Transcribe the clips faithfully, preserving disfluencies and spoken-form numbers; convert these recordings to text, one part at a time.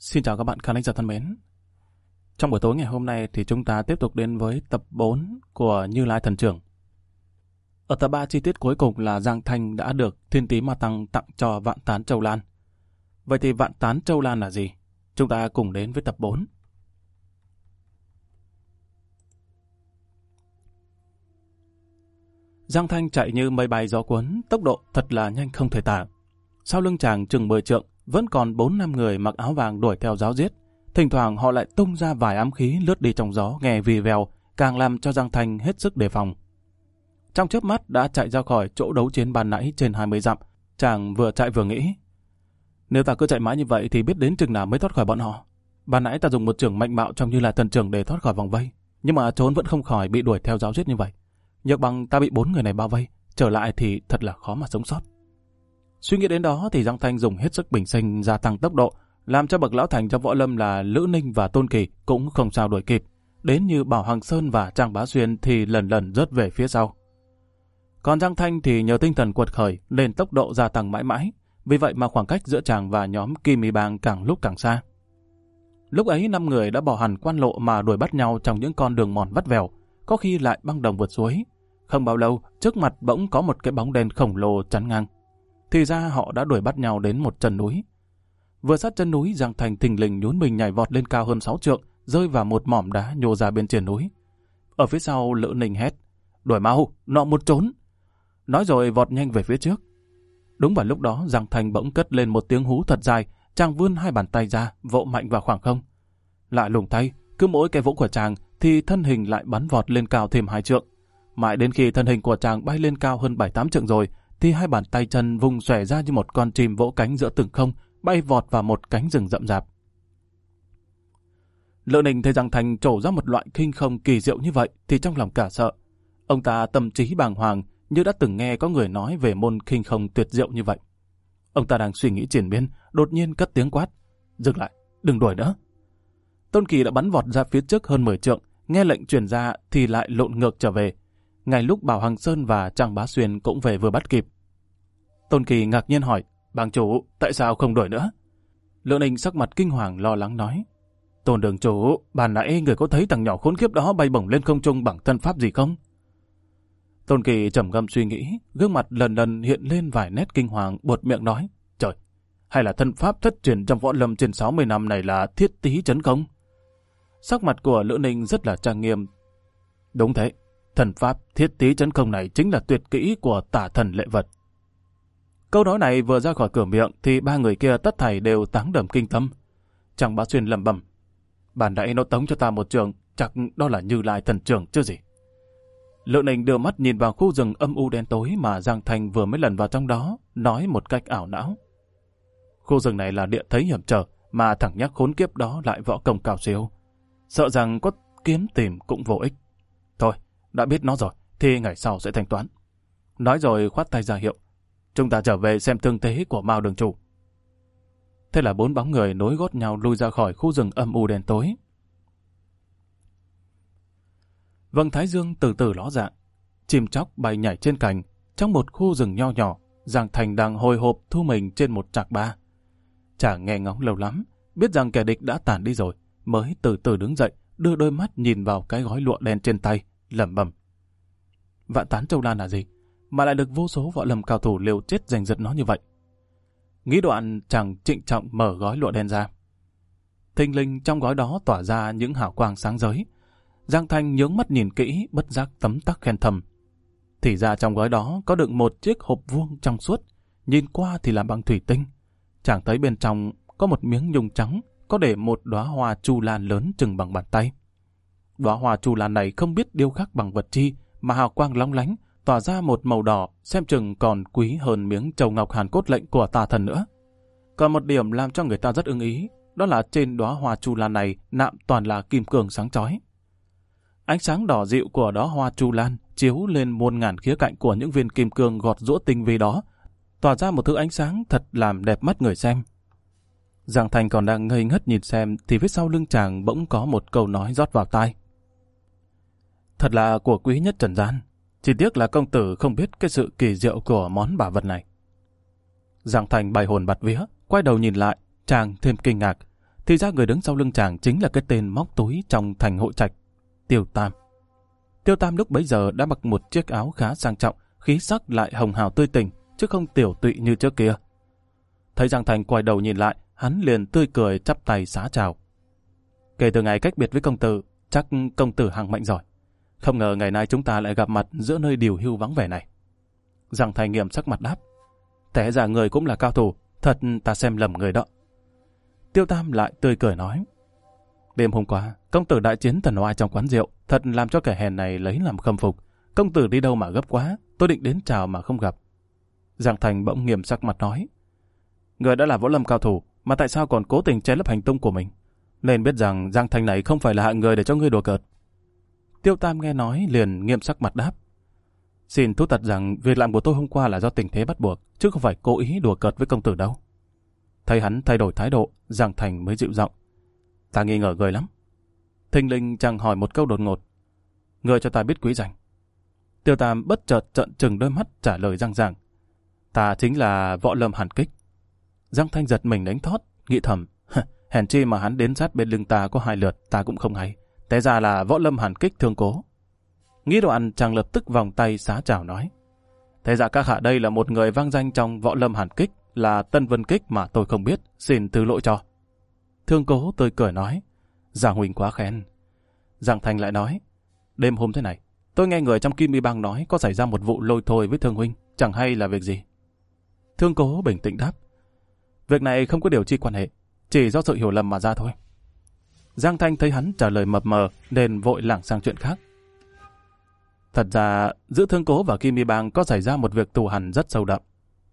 Xin chào các bạn khán giả thân mến. Trong buổi tối ngày hôm nay thì chúng ta tiếp tục đến với tập bốn của Như Lai Thần Trưởng. Ở tập ba, chi tiết cuối cùng là Giang Thanh đã được Thiên Tý Ma Tăng tặng cho Vạn Tán Châu Lan. Vậy thì Vạn Tán Châu Lan là gì? Chúng ta cùng đến với tập bốn. Giang Thanh chạy như mây bay gió cuốn, tốc độ thật là nhanh không thể tả. Sau lưng chàng chừng mười trượng, vẫn còn bốn năm người mặc áo vàng đuổi theo giáo giết. Thỉnh thoảng họ lại tung ra vài ám khí lướt đi trong gió nghe vì vèo, càng làm cho Giang Thanh hết sức đề phòng. Trong chớp mắt đã chạy ra khỏi chỗ đấu chiến ban nãy trên hai mươi dặm, chàng vừa chạy vừa nghĩ. Nếu ta cứ chạy mãi như vậy thì biết đến chừng nào mới thoát khỏi bọn họ. Ban nãy ta dùng một chưởng mạnh bạo trong Như Lai Thần Trưởng để thoát khỏi vòng vây, nhưng mà trốn vẫn không khỏi bị đuổi theo giáo giết như vậy. Nhược bằng ta bị bốn người này bao vây, trở lại thì thật là khó mà sống sót. Suy nghĩ đến đó thì Giang Thanh dùng hết sức bình sinh gia tăng tốc độ, làm cho bậc lão thành trong võ lâm là Lữ Ninh và Tôn Kỳ cũng không sao đuổi kịp. Đến như Bảo Hằng Sơn và Trang Bá Xuyên thì lần lần rớt về phía sau. Còn Giang Thanh thì nhờ tinh thần quật khởi nên tốc độ gia tăng mãi mãi, vì vậy mà khoảng cách giữa chàng và nhóm Kim Y Bang càng lúc càng xa. Lúc ấy năm người đã bỏ hẳn quan lộ mà đuổi bắt nhau trong những con đường mòn vắt vẻo, có khi lại băng đồng vượt suối. Không bao lâu, trước mặt bỗng có một cái bóng đen khổng lồ chắn ngang. Thì ra họ đã đuổi bắt nhau đến một chân núi. Vừa sát chân núi, Giang Thanh thình lình nhún mình nhảy vọt lên cao hơn sáu trượng, rơi vào một mỏm đá nhô ra bên trên núi. Ở phía sau, Lữ Ninh hét: "Đuổi mau, nọ một trốn!" Nói rồi vọt nhanh về phía trước. Đúng vào lúc đó, Giang Thanh bỗng cất lên một tiếng hú thật dài, chàng vươn hai bàn tay ra, vỗ mạnh vào khoảng không. Lại lùng tay, cứ mỗi cái vỗ của chàng thì thân hình lại bắn vọt lên cao thêm hai trượng. Mãi đến khi thân hình của chàng bay lên cao hơn bảy tám trượng rồi, thì hai bàn tay chân vung xòe ra như một con chim vỗ cánh giữa từng không, bay vọt vào một cánh rừng rậm rạp. Lữ Ninh thấy Giang Thanh trổ ra một loại khinh không kỳ diệu như vậy thì trong lòng cả sợ. Ông ta tâm trí bàng hoàng như đã từng nghe có người nói về môn khinh không tuyệt diệu như vậy. Ông ta đang suy nghĩ triển miên, đột nhiên cất tiếng quát: "Dừng lại, đừng đuổi nữa!" Tôn Kỳ đã bắn vọt ra phía trước hơn mười trượng, nghe lệnh truyền ra thì lại lộn ngược trở về. Ngay lúc Bảo Hằng Sơn và Trang Bá Xuyên cũng về vừa bắt kịp. Tôn Kỳ ngạc nhiên hỏi: "Bang chủ, tại sao không đuổi nữa?" Lữ Ninh sắc mặt kinh hoàng lo lắng nói: "Tôn đường chủ, ban nãy người có thấy thằng nhỏ khốn kiếp đó bay bổng lên không trung bằng thân pháp gì không?" Tôn Kỳ trầm ngâm suy nghĩ, gương mặt lần lần hiện lên vài nét kinh hoàng, buột miệng nói: "Trời, hay là thân pháp thất truyền trong võ lâm trên sáu mươi năm này là Thiết Tý Chấn Không?" Sắc mặt của Lữ Ninh rất là trang nghiêm. "Đúng thế, thần pháp Thiết Tý Chấn Không này chính là tuyệt kỹ của tả thần Lệ Vật." Câu nói này vừa ra khỏi cửa miệng thì ba người kia tất thảy đều táng đầm kinh tâm. Trang Bá Xuyên lẩm bẩm: "Bản nãy nó tống cho ta một trường, chắc đó là Như Lai Thần Trưởng chứ gì." Lữ Ninh đưa mắt nhìn vào khu rừng âm u đen tối mà Giang Thanh vừa mới lần vào trong đó, nói một cách ảo não: "Khu rừng này là địa thấy hiểm trở, mà thằng nhóc khốn kiếp đó lại võ công cao siêu. Sợ rằng có kiếm tìm cũng vô ích. Thôi, đã biết nó rồi, thì ngày sau sẽ thanh toán." Nói rồi khoát tay ra hiệu: "Chúng ta trở về xem thương thế của Mao đường chủ." Thế là bốn bóng người nối gót nhau lui ra khỏi khu rừng âm u đen tối. Vầng thái dương từ từ ló dạng, chim chóc bay nhảy trên cành. Trong một khu rừng nho nhỏ, Giang Thành đang hồi hộp thu mình trên một trạc ba. Chàng nghe ngóng lâu lắm, biết rằng kẻ địch đã tản đi rồi, mới từ từ đứng dậy, đưa đôi mắt nhìn vào cái gói lụa đen trên tay, lẩm bẩm: "Vạn Tán Châu Lan là gì mà lại được vô số võ lâm cao thủ liều chết giành giật nó như vậy?" Nghĩ đoạn, chàng trịnh trọng mở gói lụa đen ra. Thình lình trong gói đó tỏa ra những hào quang sáng rới. Giang Thanh nhướng mắt nhìn kỹ, bất giác tấm tắc khen thầm. Thì ra trong gói đó có đựng một chiếc hộp vuông trong suốt, nhìn qua thì làm bằng thủy tinh. Chàng thấy bên trong có một miếng nhung trắng, có để một đóa hoa chu lan lớn chừng bằng bàn tay. Đóa hoa chu lan này không biết điêu khắc bằng vật chi, mà hào quang long lánh, tỏa ra một màu đỏ, xem chừng còn quý hơn miếng châu ngọc hàn cốt lệnh của tà thần nữa. Còn một điểm làm cho người ta rất ưng ý, đó là trên đóa hoa chu lan này nạm toàn là kim cương sáng chói. Ánh sáng đỏ dịu của đóa hoa chu lan chiếu lên muôn ngàn khía cạnh của những viên kim cương gọt giũa tinh vi đó, tỏa ra một thứ ánh sáng thật làm đẹp mắt người xem. Giang Thành còn đang ngây ngất nhìn xem thì phía sau lưng chàng bỗng có một câu nói rót vào tai: "Thật là của quý nhất trần gian, chỉ tiếc là công tử không biết cái sự kỳ diệu của món bảo vật này." Giang Thành bày hồn bạt vía, quay đầu nhìn lại, chàng thêm kinh ngạc. Thì ra người đứng sau lưng chàng chính là cái tên móc túi trong thành hội trạch, Tiêu Tam. Tiêu Tam lúc bấy giờ đã mặc một chiếc áo khá sang trọng, khí sắc lại hồng hào tươi tỉnh, chứ không tiểu tụy như trước kia. Thấy Giang Thành quay đầu nhìn lại, hắn liền tươi cười chắp tay xá chào. Kể từ ngày cách biệt với công tử, chắc công tử hằng mạnh giỏi. Không ngờ ngày nay chúng ta lại gặp mặt giữa nơi điều hưu vắng vẻ này. Giang Thành nghiêm sắc mặt đáp. Té ra người cũng là cao thủ, thật ta xem lầm người đó. Tiêu Tam lại tươi cười nói. Đêm hôm qua, công tử đại chiến thần oai trong quán rượu, thật làm cho kẻ hèn này lấy làm khâm phục. Công tử đi đâu mà gấp quá, tôi định đến chào mà không gặp. Giang Thành bỗng nghiêm sắc mặt nói. Người đã là võ lâm cao thủ, mà tại sao còn cố tình che lấp hành tung của mình? Nên biết rằng Giang Thành này không phải là hạng người để cho ngươi đùa cợt. Tiêu Tam nghe nói liền nghiêm sắc mặt đáp. Xin thú thật rằng việc làm của tôi hôm qua là do tình thế bắt buộc, chứ không phải cố ý đùa cợt với công tử đâu. Thấy hắn thay đổi thái độ, Giang Thành mới dịu giọng. Ta nghi ngờ người lắm. Thình lình chàng hỏi một câu đột ngột. Người cho ta biết quý danh. Tiêu Tam bất chợt trợn trừng đôi mắt trả lời răng ràng. Ta chính là Võ Lâm Hàn Kích. Giang Thanh giật mình đánh thót, nghĩ thầm. Hèn chi mà hắn đến sát bên lưng ta có hai lượt, ta cũng không hay. Té ra là Võ Lâm Hàn Kích Thương Cố. Nghĩ đoạn chàng lập tức vòng tay xá chào nói. Thế ra các hạ đây là một người vang danh trong Võ Lâm Hàn Kích, là Tân Vân Kích mà tôi không biết, xin thứ lỗi cho. Thương Cố tươi cười nói. Giang huynh quá khen. Giang Thanh lại nói. Đêm hôm thế này, tôi nghe người trong Kim Mi Bang nói có xảy ra một vụ lôi thôi với Thương huynh, chẳng hay là việc gì. Thương Cố bình tĩnh đáp. Việc này không có điều chi quan hệ, chỉ do sự hiểu lầm mà ra thôi. Giang Thanh thấy hắn trả lời mập mờ nên vội lảng sang chuyện khác. Thật ra, giữa Thương Cố và Kim Mi Bang có xảy ra một việc thù hằn rất sâu đậm.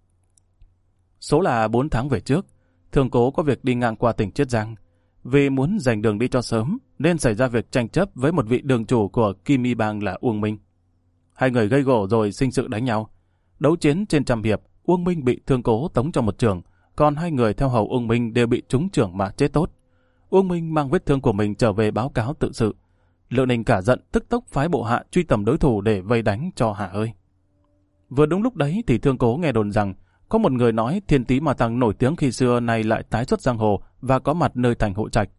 Số là bốn tháng về trước, Thương Cố có việc đi ngang qua tỉnh Chiết Giang. Vì muốn giành đường đi cho sớm, nên xảy ra việc tranh chấp với một vị đường chủ của Kim Mi Bang là Uông Minh. Hai người gây gổ rồi sinh sự đánh nhau. Đấu chiến trên trăm hiệp, Uông Minh bị Thương Cố tống cho một trường, còn hai người theo hầu Uông Minh đều bị trúng chưởng mà chết tốt. Uông Minh mang vết thương của mình trở về báo cáo tự sự. Lữ Ninh cả giận tức tốc phái bộ hạ truy tầm đối thủ để vây đánh cho hả ơi. Vừa đúng lúc đấy thì Thương Cố nghe đồn rằng có một người nói Thiên Tý Ma Tăng nổi tiếng khi xưa nay lại tái xuất giang hồ và có mặt nơi thành Hội Trạch.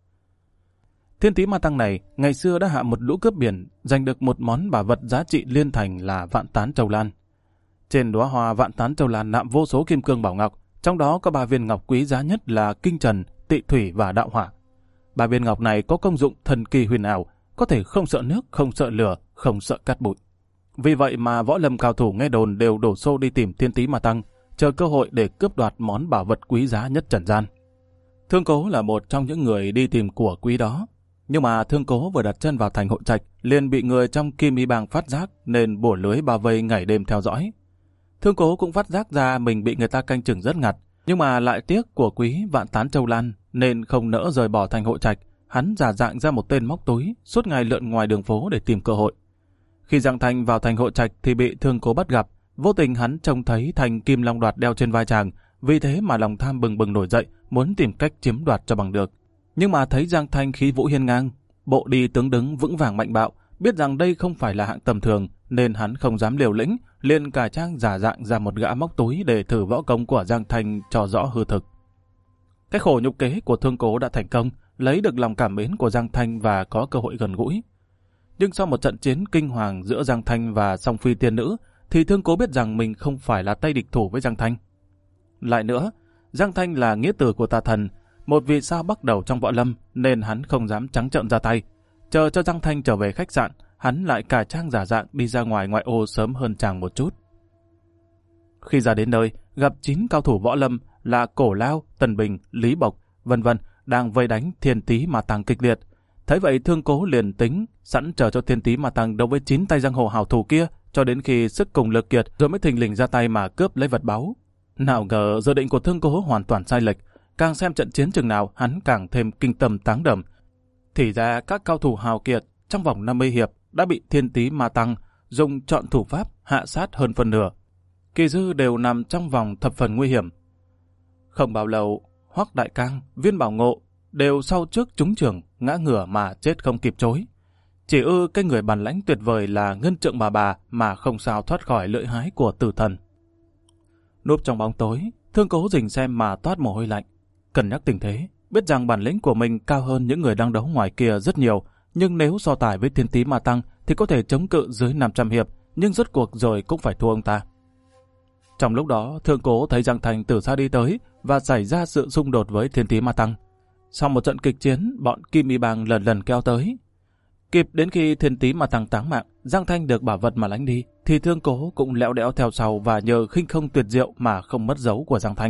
Thiên Tý Ma Tăng này ngày xưa đã hạ một lũ cướp biển, giành được một món bảo vật giá trị liên thành là Vạn Tán Châu Lan. Trên đóa hoa Vạn Tán Châu Lan nạm vô số kim cương bảo ngọc, trong đó có ba viên ngọc quý giá nhất là Kinh Trần, Tị Thủy và Đạo Hỏa. Ba viên ngọc này có công dụng thần kỳ huyền ảo, có thể không sợ nước, không sợ lửa, không sợ cát bụi. Vì vậy mà võ lâm cao thủ nghe đồn đều đổ xô đi tìm Thiên Tý Ma Tăng, chờ cơ hội để cướp đoạt món bảo vật quý giá nhất trần gian. Thương Cố là một trong những người đi tìm của quý đó. Nhưng mà Thương Cố vừa đặt chân vào thành Hội Trạch, liền bị người trong Kim Mi Bang phát giác nên bủa lưới bao vây ngày đêm theo dõi. Thương Cố cũng phát giác ra mình bị người ta canh chừng rất ngặt, nhưng mà lại tiếc của quý Vạn Tán Châu Lan nên không nỡ rời bỏ thành Hội Trạch. Hắn giả dạng ra một tên móc túi, suốt ngày lượn ngoài đường phố để tìm cơ hội. Khi Giang Thanh vào thành Hội Trạch thì bị Thương Cố bắt gặp. Vô tình hắn trông thấy thành kim long đoạt đeo trên vai chàng, vì thế mà lòng tham bừng bừng nổi dậy, muốn tìm cách chiếm đoạt cho bằng được. Nhưng mà thấy Giang Thanh khí vũ hiên ngang, bộ đi tướng đứng vững vàng mạnh bạo, biết rằng đây không phải là hạng tầm thường, nên hắn không dám liều lĩnh, liền cải trang giả dạng ra một gã móc túi để thử võ công của Giang Thanh cho rõ hư thực. Cái khổ nhục kế của Thương Cố đã thành công, lấy được lòng cảm mến của Giang Thanh và có cơ hội gần gũi. Nhưng sau một trận chiến kinh hoàng giữa Giang Thanh và Song Phi tiên nữ, thì Thương Cố biết rằng mình không phải là tay địch thủ với Giang Thanh. Lại nữa, Giang Thanh là nghĩa tử của tà thần, một vì sao bắt đầu trong võ lâm, nên hắn không dám trắng trợn ra tay. Chờ cho Giang Thanh trở về khách sạn, hắn lại cải trang giả dạng đi ra ngoài ngoại ô sớm hơn chàng một chút. Khi ra đến nơi, gặp chín cao thủ võ lâm là Cổ Lao, Tần Bình, Lý Bộc, vân vân đang vây đánh Thiên Tý Ma Tăng kịch liệt. Thấy vậy Thương Cố liền tính sẵn chờ cho Thiên Tý Ma Tăng đấu với chín tay giang hồ hào thủ kia, cho đến khi sức cùng lực kiệt rồi mới thình lình ra tay mà cướp lấy vật báu. Nào ngờ dự định của Thương Cố hoàn toàn sai lệch, càng xem trận chiến chừng nào hắn càng thêm kinh tâm táng đầm. Thì ra các cao thủ hào kiệt trong vòng năm mươi hiệp đã bị Thiên Tý Ma Tăng dùng chọn thủ pháp hạ sát hơn phân nửa. Kỳ dư đều nằm trong vòng thập phần nguy hiểm. Không bao lâu, Hoắc Đại Cang, Viên Bảo Ngộ đều sau trước trúng chưởng, ngã ngửa mà chết không kịp chối. Chỉ ư cái người bản lãnh tuyệt vời là Ngân Trượng Bà Bà mà không sao thoát khỏi lưỡi hái của tử thần. Núp trong bóng tối, Thương Cố rình xem mà toát mồ hôi lạnh. Cân nhắc tình thế, Biết rằng bản lĩnh của mình cao hơn những người đang đấu ngoài kia rất nhiều, nhưng nếu so tài với Thiên Tý Ma Tăng thì có thể chống cự dưới năm trăm hiệp, nhưng rốt cuộc rồi cũng phải thua ông ta. Trong lúc đó, Thương Cố thấy Giang Thành từ xa đi tới và xảy ra sự xung đột với Thiên Tý Ma Tăng. Sau một trận kịch chiến, bọn Kim Y Bang lần lần kéo tới. Kịp đến khi Thiên Tý Ma Tăng táng mạng, Giang Thanh được bảo vật mà lánh đi, thì Thương Cố cũng lẽo đẽo theo sau và nhờ khinh không tuyệt diệu mà không mất dấu của Giang Thanh.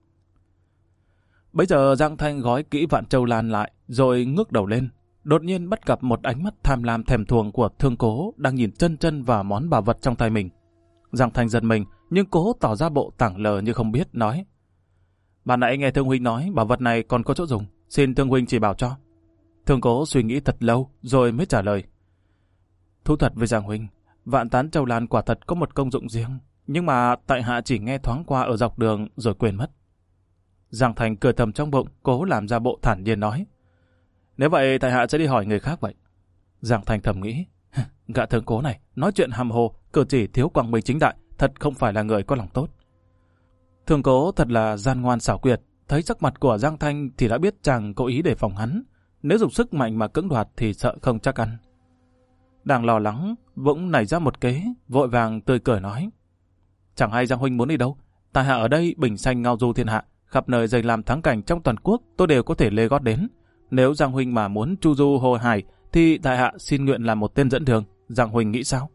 Bây giờ Giang Thanh gói kỹ Vạn Châu Lan lại, rồi ngước đầu lên. Đột nhiên bắt gặp một ánh mắt tham lam thèm thuồng của Thương Cố đang nhìn chân chân vào món bảo vật trong tay mình. Giang Thanh giật mình, nhưng Cố tỏ ra bộ tảng lờ như không biết, nói: "Bạn nãy nghe Thương huynh nói bảo vật này còn có chỗ dùng, xin Thương huynh chỉ bảo cho." Thương Cố suy nghĩ thật lâu rồi mới trả lời: "Thú thật với Giang huynh, Vạn Tán Châu Lan quả thật có một công dụng riêng, nhưng mà tại hạ chỉ nghe thoáng qua ở dọc đường rồi quên mất." Giang Thành cười thầm trong bụng, cố làm ra bộ thản nhiên nói: "Nếu vậy tại hạ sẽ đi hỏi người khác vậy." Giang Thành thầm nghĩ: gã Thương Cố này nói chuyện hàm hồ, cử chỉ thiếu quang minh chính đại, thật không phải là người có lòng tốt. Thương Cố thật là gian ngoan xảo quyệt, thấy sắc mặt của Giang Thanh thì đã biết chàng cố ý đề phòng hắn, nếu dùng sức mạnh mà cưỡng đoạt thì sợ không chắc ăn. Đang lo lắng, bỗng nảy ra một kế, vội vàng tươi cười nói: "Chẳng hay Giang huynh muốn đi đâu? Tại hạ ở đây bình xanh ngao du thiên hạ, khắp nơi dày làm thắng cảnh trong toàn quốc, tôi đều có thể lê gót đến. Nếu Giang huynh mà muốn chu du hồ hải thì tại hạ xin nguyện làm một tên dẫn đường, Giang huynh nghĩ sao?"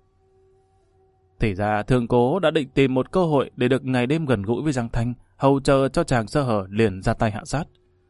Thì ra Thương Cố đã định tìm một cơ hội để được ngày đêm gần gũi với Giang Thanh, hầu chờ cho chàng sơ hở liền ra tay hạ sát.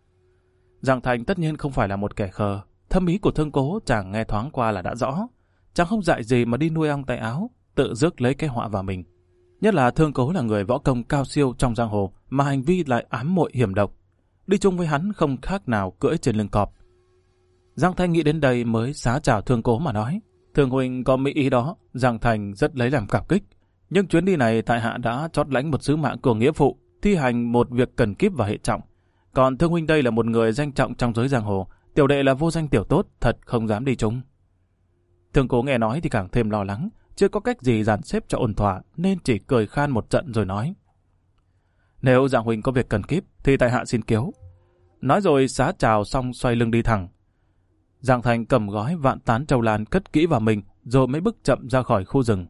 Giang Thanh tất nhiên không phải là một kẻ khờ, thâm ý của Thương Cố chàng nghe thoáng qua là đã rõ. Chàng không dại gì mà đi nuôi ong tay áo, tự rước lấy cái họa vào mình. Nhất là Thương Cố là người võ công cao siêu trong giang hồ, mà hành vi lại ám muội hiểm độc. Đi chung với hắn không khác nào cưỡi trên lưng cọp. Giang Thanh nghĩ đến đây mới xá chào Thương Cố mà nói: "Thương huynh có mỹ ý đó, Giang Thành rất lấy làm cảm kích. Nhưng chuyến đi này tại hạ đã chót lãnh một sứ mạng của nghĩa phụ, thi hành một việc cần kíp và hệ trọng. Còn Thương huynh đây là một người danh trọng trong giới giang hồ, tiểu đệ là vô danh tiểu tốt, thật không dám đi chung." Thương Cố nghe nói thì càng thêm lo lắng, chưa có cách gì dàn xếp cho ổn thỏa, nên chỉ cười khan một trận rồi nói: "Nếu Giang huynh có việc cần kíp thì tại hạ xin kiếu." Nói rồi xá chào xong xoay lưng đi thẳng. Giang Thành cầm gói Vạn Tán Châu Lan cất kỹ vào mình, rồi mới bước chậm ra khỏi khu rừng.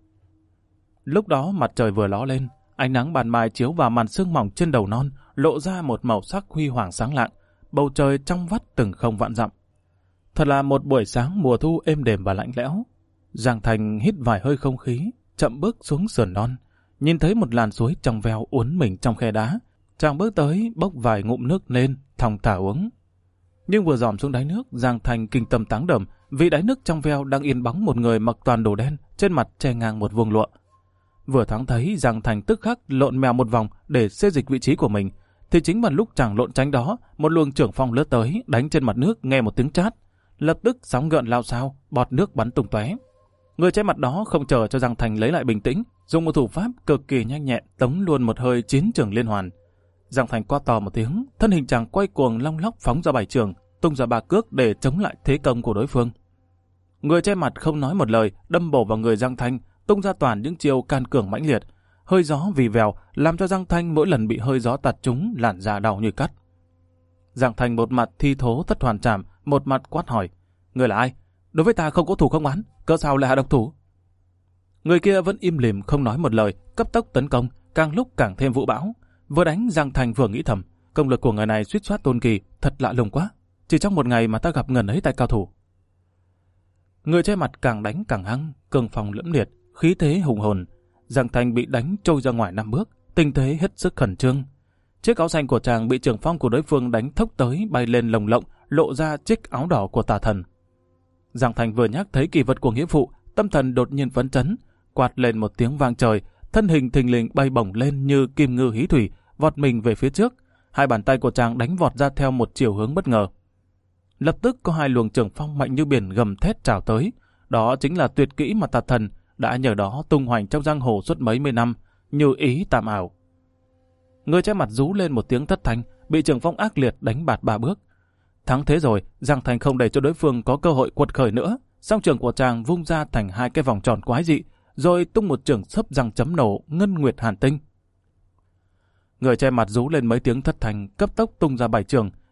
Lúc đó mặt trời vừa ló lên, ánh nắng ban mai chiếu vào màn sương mỏng trên đầu non, lộ ra một màu sắc huy hoàng sáng lạng, bầu trời trong vắt từng không vạn dặm. Thật là một buổi sáng mùa thu êm đềm và lạnh lẽo. Giang Thành hít vài hơi không khí, chậm bước xuống sườn non, nhìn thấy một làn suối trong veo uốn mình trong khe đá. Chàng bước tới, bốc vài ngụm nước lên, thong thả uống. Nhưng vừa dòm xuống đáy nước, Giang Thành kinh tâm táng đầm, vì đáy nước trong veo đang yên bóng một người mặc toàn đồ đen, trên mặt che ngang một vuông lụa. Vừa thoáng thấy, Giang Thành tức khắc lộn mèo một vòng để xê dịch vị trí của mình, thì chính vào lúc chàng lộn tránh đó, một luồng trưởng phong lướt tới, đánh trên mặt nước nghe một tiếng chát, lập tức sóng gợn lao xao, bọt nước bắn tung tóe. Người che mặt đó không chờ cho Giang Thành lấy lại bình tĩnh, dùng một thủ pháp cực kỳ nhanh nhẹn tống luôn một hơi chín trường liên hoàn. Giang Thành quát to một tiếng, thân hình chàng quay cuồng long lóc phóng ra bảy trường, tung ra ba cước để chống lại thế công của đối phương. Người che mặt không nói một lời, đâm bổ vào người Giang Thanh, tung ra toàn những chiêu can cường mãnh liệt. Hơi gió vì vèo làm cho Giang Thanh mỗi lần bị hơi gió tạt trúng làn da đau như cắt. Giang Thanh một mặt thi thố thất hoàn trảm, một mặt quát hỏi: "Người là ai? Đối với ta không có thù không oán, cớ sao lại hạ độc thủ?" Người kia vẫn im lìm không nói một lời, cấp tốc tấn công, càng lúc càng thêm vũ bão. Vừa đánh, Giang Thành vừa nghĩ thầm: công lực của người này suýt soát tôn kỳ, thật lạ lùng quá. Chỉ trong một ngày mà ta gặp ngần ấy tay cao thủ. Người che mặt càng đánh càng hăng, cường phòng lẫm liệt, khí thế hùng hồn. Giang Thành bị đánh trôi ra ngoài năm bước, tình thế hết sức khẩn trương. Chiếc áo xanh của chàng bị trưởng phong của đối phương đánh thốc tới, bay lên lồng lộng, lộ ra chiếc áo đỏ của tà thần. Giang Thành vừa nhắc thấy kỳ vật của nghĩa phụ, tâm thần đột nhiên phấn chấn, quạt lên một tiếng vang trời, thân hình thình lình bay bổng lên như kim ngư hí thủy, vọt mình về phía trước. Hai bàn tay của chàng đánh vọt ra theo một chiều hướng bất ngờ. Lập tức có hai luồng trưởng phong mạnh như biển gầm thét trào tới. Đó chính là tuyệt kỹ mà tà thần đã nhờ đó tung hoành trong giang hồ suốt mấy mươi năm, như ý tạm ảo. Người che mặt rú lên một tiếng thất thanh, bị trưởng phong ác liệt đánh bạt ba bước. Thắng thế rồi, Giang Thành không để cho đối phương có cơ hội quật khởi nữa. Song trường của chàng vung ra thành hai cái vòng tròn quái dị, rồi tung một trường sấp răng chấm nổ ngân nguyệt hàn tinh. Người che mặt rú lên mấy tiếng thất thanh, cấp tốc tung ra bảy trường,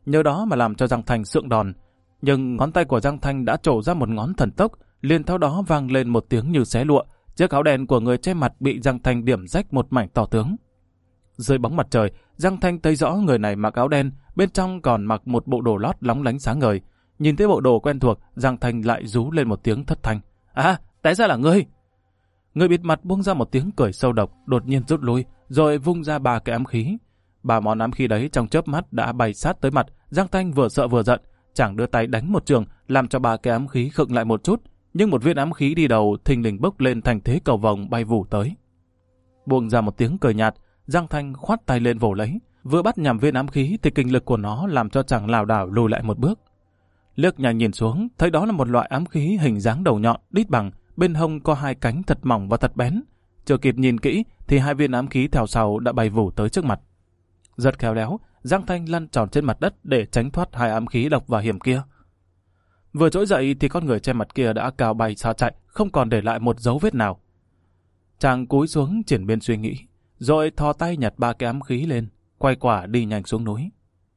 nhờ đó mà làm cho Giang Thanh sượng đòn. Nhưng ngón tay của Giang Thanh đã trổ ra một ngón thần tốc, liền theo đó vang lên một tiếng như xé lụa, chiếc áo đen của người che mặt bị Giang Thanh điểm rách một mảnh to tướng. Dưới bóng mặt trời, Giang Thanh thấy rõ người này mặc áo đen, bên trong còn mặc một bộ đồ lót lóng lánh sáng ngời. Nhìn thấy bộ đồ quen thuộc, Giang Thanh lại rú lên một tiếng thất thanh. À, té ra là ngươi! Người bịt mặt buông ra một tiếng cười sâu độc, đột nhiên rút lui, rồi vung ra ba cái ám khí. Ba món ám khí đấy trong chớp mắt đã bay sát tới mặt. Giang Thanh vừa sợ vừa giận, chàng đưa tay đánh một trường, làm cho ba cái ám khí khựng lại một chút. Nhưng một viên ám khí đi đầu thình lình bốc lên thành thế cầu vồng bay vù tới. Buông ra một tiếng cười nhạt, Giang Thanh khoát tay lên vồ lấy, vừa bắt nhằm viên ám khí thì kinh lực của nó làm cho chàng lảo đảo lùi lại một bước. Liếc nhanh nhìn xuống, thấy đó là một loại ám khí hình dáng đầu nhọn, đít bằng, bên hông có hai cánh thật mỏng và thật bén. Chưa kịp nhìn kỹ thì hai viên ám khí theo sau đã bay vù tới trước mặt. Rất khéo léo, Giang Thanh lăn tròn trên mặt đất để tránh thoát hai ám khí độc và hiểm kia. Vừa trỗi dậy thì con người che mặt kia đã cao bay xa chạy, không còn để lại một dấu vết nào. Chàng cúi xuống triển biên suy nghĩ, rồi thò tay nhặt ba cái ám khí lên, quay quả đi nhanh xuống núi.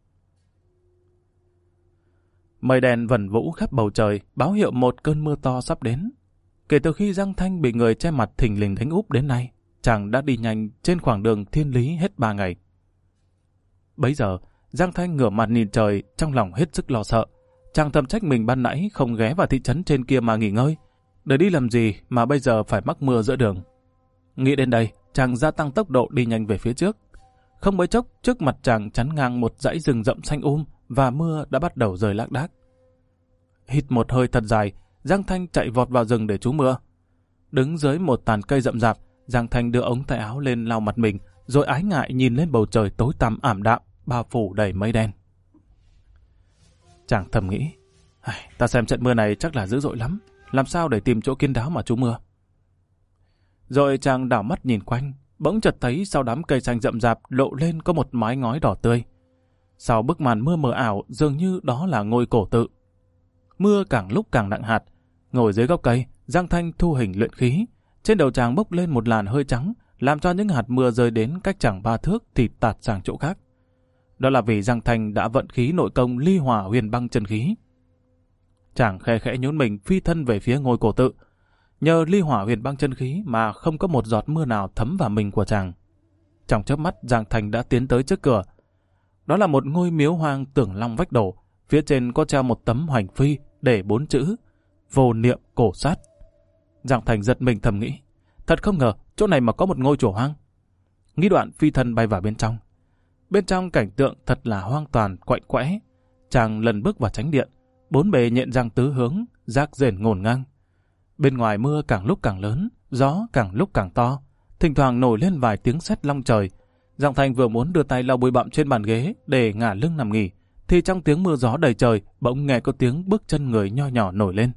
Mây đen vẩn vũ khắp bầu trời, báo hiệu một cơn mưa to sắp đến. Kể từ khi Giang Thanh bị người che mặt thình lình đánh úp đến nay, chàng đã đi nhanh trên khoảng đường thiên lý hết ba ngày. Bấy giờ, Giang Thanh ngửa mặt nhìn trời, trong lòng hết sức lo sợ. Chàng thầm trách mình ban nãy không ghé vào thị trấn trên kia mà nghỉ ngơi. Để đi làm gì mà bây giờ phải mắc mưa giữa đường. Nghĩ đến đây, chàng gia tăng tốc độ đi nhanh về phía trước. Không mấy chốc, trước mặt chàng chắn ngang một dãy rừng rậm xanh um và mưa đã bắt đầu rơi lác đác. Hít một hơi thật dài, Giang Thanh chạy vọt vào rừng để trú mưa. Đứng dưới một tàn cây rậm rạp, Giang Thanh đưa ống tay áo lên lau mặt mình, rồi ái ngại nhìn lên bầu trời tối tăm ảm đạm, bao phủ đầy mây đen. Chàng thầm nghĩ, ta xem trận mưa này chắc là dữ dội lắm, làm sao để tìm chỗ kín đáo mà trú mưa. Rồi chàng đảo mắt nhìn quanh, bỗng chợt thấy sau đám cây xanh rậm rạp lộ lên có một mái ngói đỏ tươi. Sau bức màn mưa mờ ảo, dường như đó là ngôi cổ tự. Mưa càng lúc càng nặng hạt. Ngồi dưới gốc cây, Giang Thanh thu hình luyện khí. Trên đầu chàng bốc lên một làn hơi trắng, làm cho những hạt mưa rơi đến cách chàng ba thước thì tạt sang chỗ khác. Đó là vì Giang Thanh đã vận khí nội công ly hỏa huyền băng chân khí. Chàng khe khẽ nhún mình phi thân về phía ngôi cổ tự. Nhờ ly hỏa huyền băng chân khí mà không có một giọt mưa nào thấm vào mình của chàng. Trong chớp mắt, Giang Thanh đã tiến tới trước cửa. Đó là một ngôi miếu hoang tưởng long vách đổ. Phía trên có treo một tấm hoành phi để bốn chữ vô niệm cổ sát. Giang Thanh giật mình thầm nghĩ, thật không ngờ chỗ này mà có một ngôi chùa hoang. Nghĩ đoạn phi thân bay vào bên trong. Bên trong cảnh tượng thật là hoang toàn quạnh quẽ. Chàng lần bước vào chánh điện, bốn bề nhện răng tứ hướng, rác rền ngổn ngang. Bên ngoài mưa càng lúc càng lớn, gió càng lúc càng to, thỉnh thoảng nổi lên vài tiếng sét long trời. Giang Thanh vừa muốn đưa tay lau bụi bặm trên bàn ghế để ngả lưng nằm nghỉ, thì trong tiếng mưa gió đầy trời bỗng nghe có tiếng bước chân người nho nhỏ nổi lên.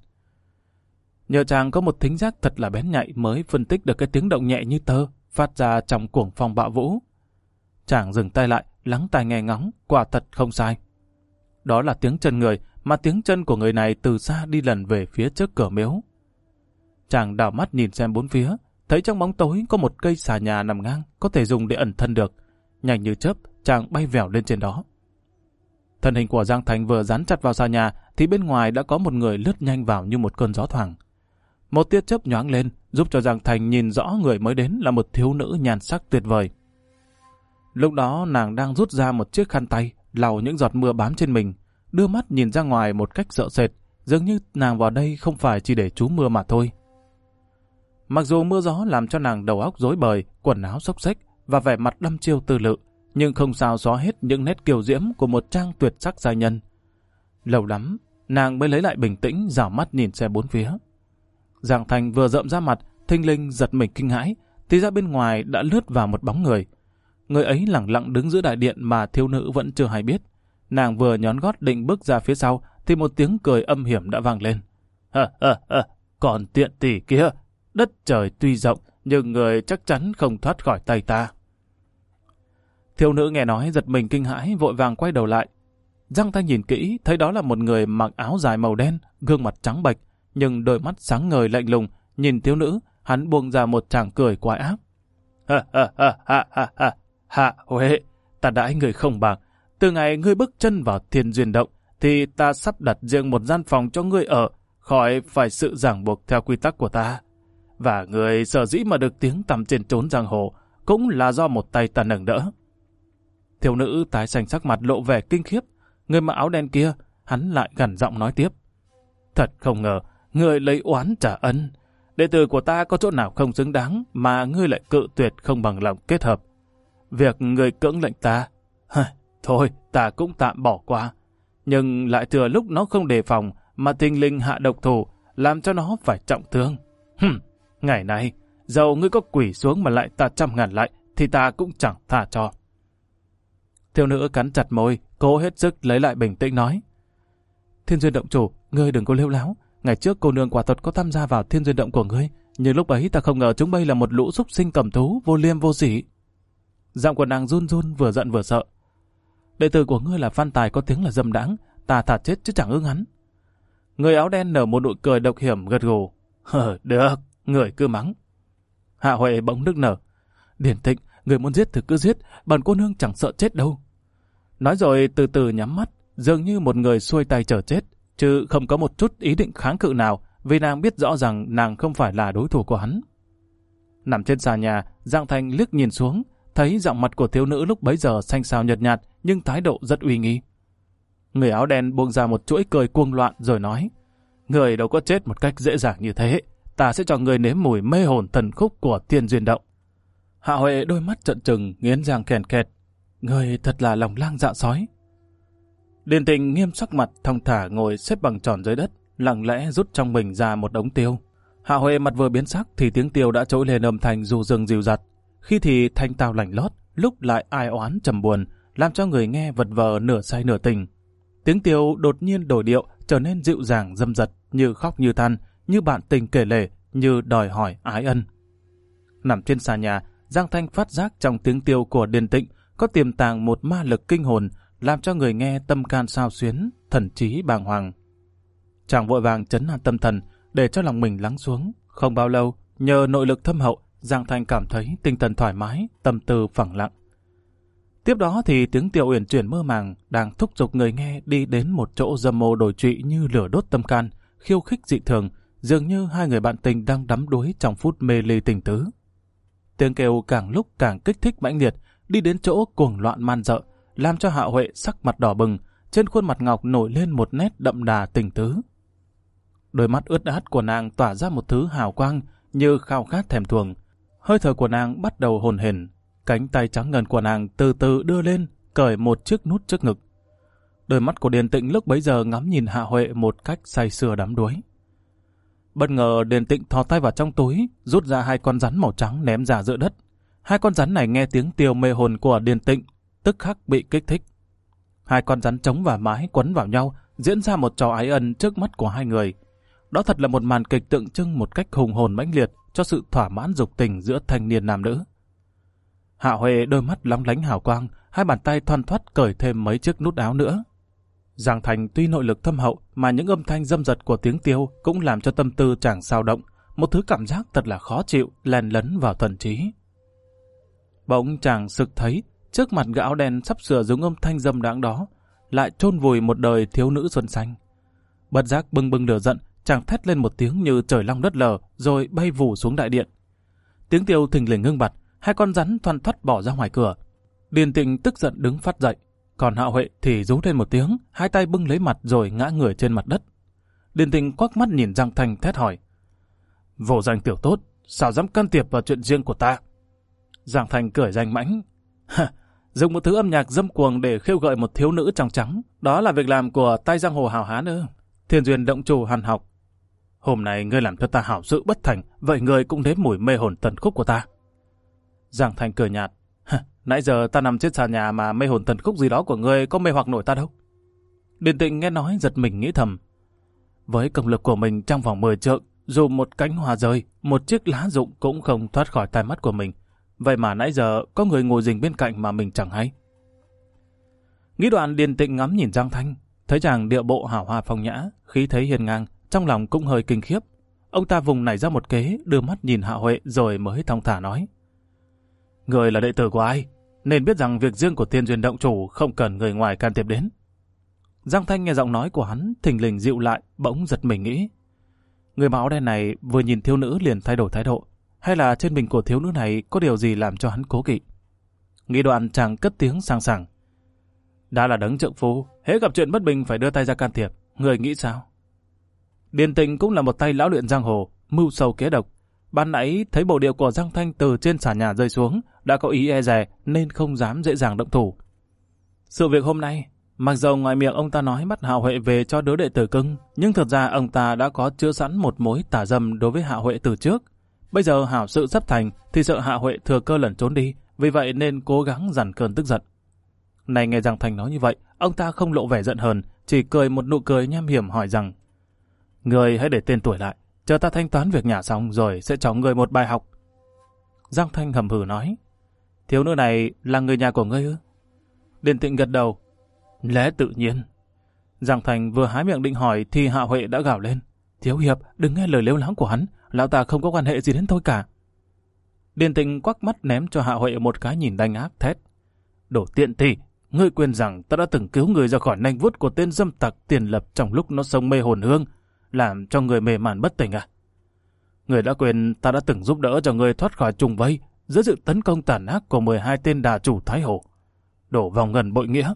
Nhờ chàng có một thính giác thật là bén nhạy mới phân tích được cái tiếng động nhẹ như tơ phát ra trong cuồng phong bạo vũ. Chàng dừng tay lại, lắng tai nghe ngóng, quả thật không sai. Đó là tiếng chân người, mà tiếng chân của người này từ xa đi lần về phía trước cửa miếu. Chàng đảo mắt nhìn xem bốn phía, thấy trong bóng tối có một cây xà nhà nằm ngang, có thể dùng để ẩn thân được. Nhanh như chớp, chàng bay vèo lên trên đó. Thân hình của Giang Thanh vừa dán chặt vào xà nhà, thì bên ngoài đã có một người lướt nhanh vào như một cơn gió thoảng. Một tia chớp nhoáng lên, giúp cho Giang Thanh nhìn rõ người mới đến là một thiếu nữ nhan sắc tuyệt vời. Lúc đó nàng đang rút ra một chiếc khăn tay, lau những giọt mưa bám trên mình, đưa mắt nhìn ra ngoài một cách sợ sệt, dường như nàng vào đây không phải chỉ để trú mưa mà thôi. Mặc dù mưa gió làm cho nàng đầu óc rối bời, quần áo xốc xếch và vẻ mặt đăm chiêu tư lự, nhưng không sao xóa hết những nét kiều diễm của một trang tuyệt sắc giai nhân. Lâu lắm, nàng mới lấy lại bình tĩnh, rảo mắt nhìn xem bốn phía. Giang Thanh vừa rợm ra mặt, thình lình giật mình kinh hãi, thì ra bên ngoài đã lướt vào một bóng người. Người ấy lẳng lặng đứng giữa đại điện mà thiếu nữ vẫn chưa hay biết. Nàng vừa nhón gót định bước ra phía sau, thì một tiếng cười âm hiểm đã vang lên. Hờ hờ hờ, còn tiện tỷ kia, đất trời tuy rộng, nhưng người chắc chắn không thoát khỏi tay ta. Thiếu nữ nghe nói giật mình kinh hãi, vội vàng quay đầu lại. Giang Thanh nhìn kỹ, thấy đó là một người mặc áo dài màu đen, gương mặt trắng bệch, nhưng đôi mắt sáng ngời lạnh lùng. Nhìn thiếu nữ, hắn buông ra một tràng cười quái ác. Ha ha ha ha ha ha, Hạ Huệ, ta đãi người không bạc, Từ ngày ngươi bước chân vào Thiên Duyên Động, thì ta sắp đặt riêng một gian phòng cho ngươi ở, khỏi phải sự ràng buộc theo quy tắc của ta. Và ngươi sở dĩ mà được tiếng tăm trên trốn giang hồ, cũng là do một tay ta nâng đỡ. Thiếu nữ tái xanh sắc mặt lộ vẻ kinh khiếp. Người mặc áo đen kia, hắn lại gằn giọng nói tiếp. Thật không ngờ, ngươi lấy oán trả ân. Đệ tử của ta có chỗ nào không xứng đáng mà ngươi lại cự tuyệt không bằng lòng kết hợp. Việc ngươi cưỡng lệnh ta, thôi ta cũng tạm bỏ qua. Nhưng lại thừa lúc nó không đề phòng mà thình lình hạ độc thủ, làm cho nó phải trọng thương. Hừm, ngày nay, dầu ngươi có quỷ xuống mà lại ta trăm ngàn lại, thì ta cũng chẳng tha cho. Thiếu nữ cắn chặt môi, cố hết sức lấy lại bình tĩnh nói. Thiên Duyên Động chủ, ngươi đừng có lêu láo. Ngày trước cô nương quả thật có tham gia vào Thiên Duyên Động của ngươi, nhưng lúc ấy ta không ngờ chúng bay là một lũ súc sinh cầm thú, vô liêm vô sỉ. Giọng của nàng run run, vừa giận vừa sợ. Đệ tử của ngươi là Phan Tài, có tiếng là dâm đãng, ta thà chết chứ chẳng ưng hắn. Người áo đen nở một nụ cười độc hiểm gật gù. Hờ, được, người cứ mắng. Hạ Huệ bỗng nức nở. Điển Tịnh, người muốn giết thì cứ giết, bản cô nương chẳng sợ chết đâu. Nói rồi từ từ nhắm mắt, dường như một người xuôi tay chờ chết, chứ không có một chút ý định kháng cự nào, vì nàng biết rõ rằng nàng không phải là đối thủ của hắn. Nằm trên xà nhà, Giang Thành liếc nhìn xuống, thấy giọng mặt của thiếu nữ lúc bấy giờ xanh xao nhợt nhạt, nhưng thái độ rất uy nghi. Người áo đen buông ra một chuỗi cười cuồng loạn rồi nói, người đâu có chết một cách dễ dàng như thế, ta sẽ cho người nếm mùi mê hồn thần khúc của Thiên Duyên Động. Hạ Huệ đôi mắt trợn trừng, nghiến răng kèn kẹt. Người thật là lòng lang dạ sói. Điền Tịnh nghiêm sắc mặt, thong thả ngồi xếp bằng tròn dưới đất, lặng lẽ rút trong mình ra một đống tiêu. Hạ Huệ mặt vừa biến sắc thì tiếng tiêu đã trỗi lên âm thanh du dương dịu dặt, khi thì thanh tao lành lót, lúc lại ai oán trầm buồn, làm cho người nghe vật vờ nửa say nửa tỉnh. Tiếng tiêu đột nhiên đổi điệu, trở nên dịu dàng dâm dật, như khóc như than, như bạn tình kể lể, như đòi hỏi ái ân. Nằm trên xà nhà, Giang Thanh phát giác trong tiếng tiêu của Điền Tịnh có tiềm tàng một ma lực kinh hồn, làm cho người nghe tâm can xao xuyến, thần trí bàng hoàng. Chàng vội vàng trấn an tâm thần, để cho lòng mình lắng xuống. Không bao lâu, nhờ nội lực thâm hậu, Giang Thanh cảm thấy tinh thần thoải mái, tâm tư phẳng lặng. Tiếp đó thì tiếng tiêu uyển chuyển mơ màng đang thúc giục người nghe đi đến một chỗ dâm mô đồi trụy như lửa đốt tâm can, khiêu khích dị thường, dường như hai người bạn tình đang đắm đuối trong phút mê ly tình tứ. Tiếng kêu càng lúc càng kích thích mãnh liệt, đi đến chỗ cuồng loạn man dợ, làm cho Hạ Huệ sắc mặt đỏ bừng, trên khuôn mặt ngọc nổi lên một nét đậm đà tình tứ. Đôi mắt ướt át của nàng tỏa ra một thứ hào quang như khao khát thèm thuồng. Hơi thở của nàng bắt đầu hồn hển, cánh tay trắng ngần của nàng từ từ đưa lên, cởi một chiếc nút trước ngực. Đôi mắt của Điền Tịnh lúc bấy giờ ngắm nhìn Hạ Huệ một cách say sưa đắm đuối. Bất ngờ Điền Tịnh thò tay vào trong túi, rút ra hai con rắn màu trắng ném ra giữa đất. Hai con rắn này nghe tiếng tiêu mê hồn của Điền Tịnh, tức khắc bị kích thích. Hai con rắn trống và mái quấn vào nhau, diễn ra một trò ái ân trước mắt của hai người. Đó thật là một màn kịch tượng trưng một cách hùng hồn mãnh liệt cho sự thỏa mãn dục tình giữa thanh niên nam nữ. Hạ Huệ đôi mắt lóng lánh hào quang, hai bàn tay thoăn thoắt cởi thêm mấy chiếc nút áo nữa. Giang Thành tuy nội lực thâm hậu mà những âm thanh dâm dật của tiếng tiêu cũng làm cho tâm tư chàng xao động, một thứ cảm giác thật là khó chịu len lấn vào thần trí. Bỗng chàng sực thấy trước mặt gã áo đen sắp sửa dùng âm thanh dâm đãng đó lại chôn vùi một đời thiếu nữ xuân xanh. Bất giác bừng bừng lửa giận, chàng thét lên một tiếng như trời long đất lở rồi bay vù xuống đại điện. Tiếng tiêu thình lình ngưng bặt, hai con rắn thoăn thoắt bỏ ra ngoài cửa. Điền Tịnh tức giận đứng phát dậy, còn Hạ Huệ thì rú lên một tiếng, hai tay bưng lấy mặt rồi ngã người trên mặt đất. Điền Tịnh quắc mắt nhìn Giang Thanh thét hỏi: "Vô danh tiểu tốt, sao dám can thiệp vào chuyện riêng của ta?" Giang Thanh cười danh mãnh: "Dùng một thứ âm nhạc dâm cuồng để khiêu gợi một thiếu nữ trong trắng, đó là việc làm của tay giang hồ hào hán ư? Thiên Duyên Động chủ hằn học. Hôm nay ngươi làm cho ta hảo sự bất thành, vậy ngươi cũng nếm mùi mê hồn tần khúc của ta." Giang Thanh cười nhạt: "Nãy giờ ta nằm trên sàn nhà mà mê hồn tần khúc gì đó của ngươi có mê hoặc nổi ta đâu." Điền Tịnh nghe nói giật mình nghĩ thầm: với công lực của mình trong vòng mười trượng, dù một cánh hoa rơi, một chiếc lá rụng cũng không thoát khỏi tai mắt của mình. Vậy mà nãy giờ có người ngồi rình bên cạnh mà mình chẳng hay. Nghĩ đoạn, Điền Tịnh ngắm nhìn Giang Thanh, thấy chàng điệu bộ hào hoa phong nhã, khí thế hiền ngang, trong lòng cũng hơi kinh khiếp. Ông ta vùng nảy ra một kế, đưa mắt nhìn Hạ Huệ rồi mới thong thả nói: "Người là đệ tử của ai? nên biết rằng việc riêng của Thiên Duyên động chủ không cần người ngoài can thiệp đến. Giang Thanh nghe giọng nói của hắn thình lình dịu lại, bỗng giật mình nghĩ. Người mặc áo đen này vừa nhìn thiếu nữ liền thay đổi thái độ, hay là trên mình của thiếu nữ này có điều gì làm cho hắn cố kỵ? Nghĩ đoạn chàng cất tiếng sang sảng. Đã là đấng trượng phu, hễ gặp chuyện bất bình phải đưa tay ra can thiệp, người nghĩ sao? Điền Tịnh cũng là một tay lão luyện giang hồ, mưu sâu kế độc. Ban nãy thấy bộ điệu của Giang Thanh từ trên xà nhà rơi xuống, đã có ý e dè nên không dám dễ dàng động thủ. Sự việc hôm nay, mặc dầu ngoài miệng ông ta nói bắt Hạo Huệ về cho đứa đệ tử cưng, nhưng thật ra ông ta đã có chứa sẵn một mối tà dâm đối với Hạo Huệ từ trước. Bây giờ hảo sự sắp thành thì sợ Hạo Huệ thừa cơ lẩn trốn đi, vì vậy nên cố gắng dằn cơn tức giận. Này nghe Giang Thanh nói như vậy, ông ta không lộ vẻ giận hờn, chỉ cười một nụ cười nham hiểm hỏi rằng: Người hãy để tên tuổi lại, chờ ta thanh toán việc nhà xong rồi sẽ cho người một bài học. Giang Thanh hầm hừ nói: Thiếu nữ này là người nhà của ngươi ư? Điền Tịnh gật đầu: Lẽ tự nhiên. Giang Thanh vừa há miệng định hỏi thì Hạo Huệ đã gào lên: Thiếu hiệp, đừng nghe lời lếu láo của hắn, lão ta không có quan hệ gì đến tôi cả. Điền Tịnh quắc mắt ném cho Hạo Huệ một cái nhìn đanh ác thét: Đồ tiện tỷ, ngươi quên rằng ta đã từng cứu người ra khỏi nanh vuốt của tên dâm tặc Tiền Lập trong lúc nó sống mê hồn hương, làm cho người mê màn bất tỉnh à? Người đã quên ta đã từng giúp đỡ cho người thoát khỏi trùng vây dưới sự tấn công tàn ác của mười hai tên đà chủ Thái Hổ. Đổ vào ngần bội nghĩa.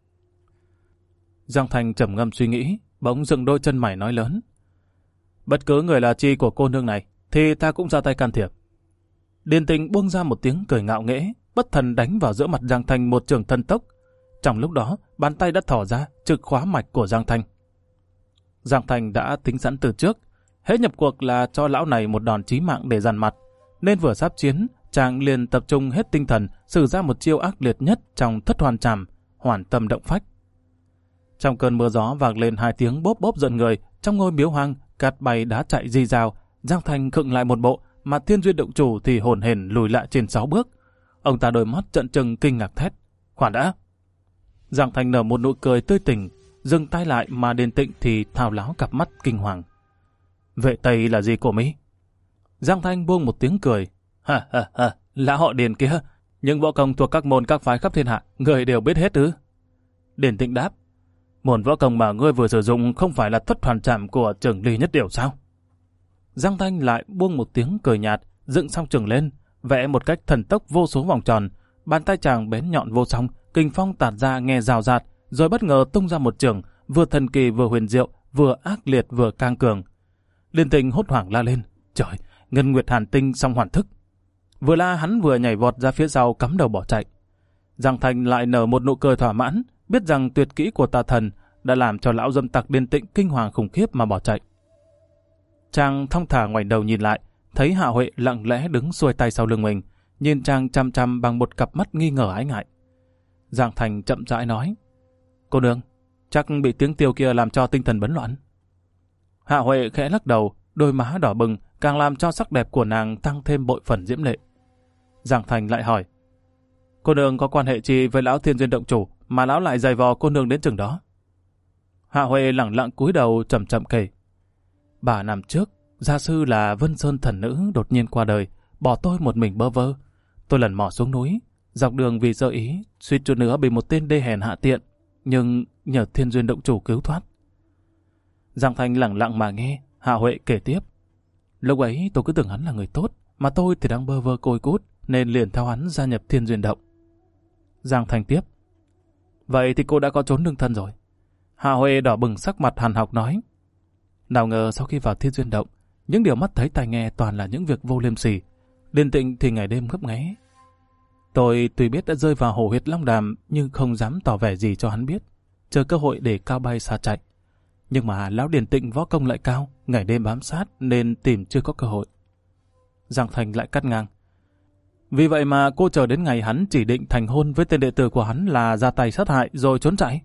Giang Thanh trầm ngâm suy nghĩ, bỗng dựng đôi chân mày nói lớn: Bất cứ người là chi của cô nương này thì ta cũng ra tay can thiệp. Điền Tịnh buông ra một tiếng cười ngạo nghễ, bất thần đánh vào giữa mặt Giang Thanh một trường thân tốc. Trong lúc đó, bàn tay đã thỏ ra trực khóa mạch của Giang Thanh. Giang Thanh đã tính sẵn từ trước, hễ nhập cuộc là cho lão này một đòn chí mạng để dằn mặt, nên vừa sắp chiến, chàng liền tập trung hết tinh thần sử ra một chiêu ác liệt nhất trong Thất Hoàn Trảm, Hoàn Tâm Động Phách. Trong cơn mưa gió vang lên hai tiếng bốp bốp giận người, trong ngôi miếu hoang cát bay đá chạy rì rào, Giang Thanh khựng lại một bộ, mà Thiên Duyên động chủ thì hồn hển lùi lại trên sáu bước. Ông ta đôi mắt trợn trừng kinh ngạc thét: Khoan đã! Giang Thanh nở một nụ cười tươi tỉnh, dừng tay lại, mà Điền Tịnh thì thao láo cặp mắt kinh hoàng. Vệ Tây là gì của Mỹ? Giang Thanh buông một tiếng cười: Ha ha ha, là họ Điền kia, những võ công thuộc các môn các phái khắp thiên hạ, người đều biết hết ư? Điền Tịnh đáp: Môn võ công mà ngươi vừa sử dụng không phải là Thất Hoàn Trảm của Trường Ly Nhất Điều sao? Giang Thanh lại buông một tiếng cười nhạt, dựng song trường lên, vẽ một cách thần tốc vô số vòng tròn, bàn tay chàng bén nhọn vô song, kình phong tạt ra nghe rào rạt, rồi bất ngờ tung ra một trường, vừa thần kỳ vừa huyền diệu, vừa ác liệt vừa cang cường. Điền Tịnh hốt hoảng la lên: Trời, Ngân Nguyệt Hàn Tinh song hoàn thức! Vừa la hắn vừa nhảy vọt ra phía sau cắm đầu bỏ chạy. Giang Thanh lại nở một nụ cười thỏa mãn, biết rằng tuyệt kỹ của tà thần đã làm cho lão dâm tặc Điền Tịnh kinh hoàng khủng khiếp mà bỏ chạy. Chàng thong thả ngoảnh đầu nhìn lại, thấy Hạo Huệ lặng lẽ đứng xuôi tay sau lưng mình, nhìn chàng chăm chăm bằng một cặp mắt nghi ngờ ái ngại. Giang Thành chậm rãi nói: Cô nương, chắc bị tiếng tiêu kia làm cho tinh thần bấn loạn. Hạo Huệ khẽ lắc đầu, đôi má đỏ bừng càng làm cho sắc đẹp của nàng tăng thêm bội phần diễm lệ. Giang Thành lại hỏi: Cô nương có quan hệ chi với lão Thiên Duyên động chủ mà lão lại giày vò cô nương đến chừng đó? Hạo Huệ lẳng lặng cúi đầu chậm chậm kể: Ba năm trước, gia sư là Vân Sơn thần nữ đột nhiên qua đời, bỏ tôi một mình bơ vơ. Tôi lần mò xuống núi, dọc đường vì sơ ý, suýt chút nữa bị một tên đê hèn hạ tiện, nhưng nhờ Thiên Duyên động chủ cứu thoát. Giang Thanh lặng lặng mà nghe. Hạo Huệ kể tiếp: Lúc ấy tôi cứ tưởng hắn là người tốt, mà tôi thì đang bơ vơ côi cút, nên liền theo hắn gia nhập Thiên Duyên động. Giang Thanh tiếp: Vậy thì cô đã có trốn nương thân rồi? Hạo Huệ đỏ bừng sắc mặt hàn học nói: Nào ngờ sau khi vào Thiên Duyên động, những điều mắt thấy tai nghe toàn là những việc vô liêm sỉ. Điền Tịnh thì ngày đêm ngấp nghé. Tôi tuy biết đã rơi vào hồ huyệt long đàm, nhưng không dám tỏ vẻ gì cho hắn biết, chờ cơ hội để cao bay xa chạy. Nhưng mà lão Điền Tịnh võ công lại cao, ngày đêm bám sát nên tìm chưa có cơ hội. Giang Thành lại cắt ngang: Vì vậy mà cô chờ đến ngày hắn chỉ định thành hôn với tên đệ tử của hắn là ra tay sát hại rồi trốn chạy.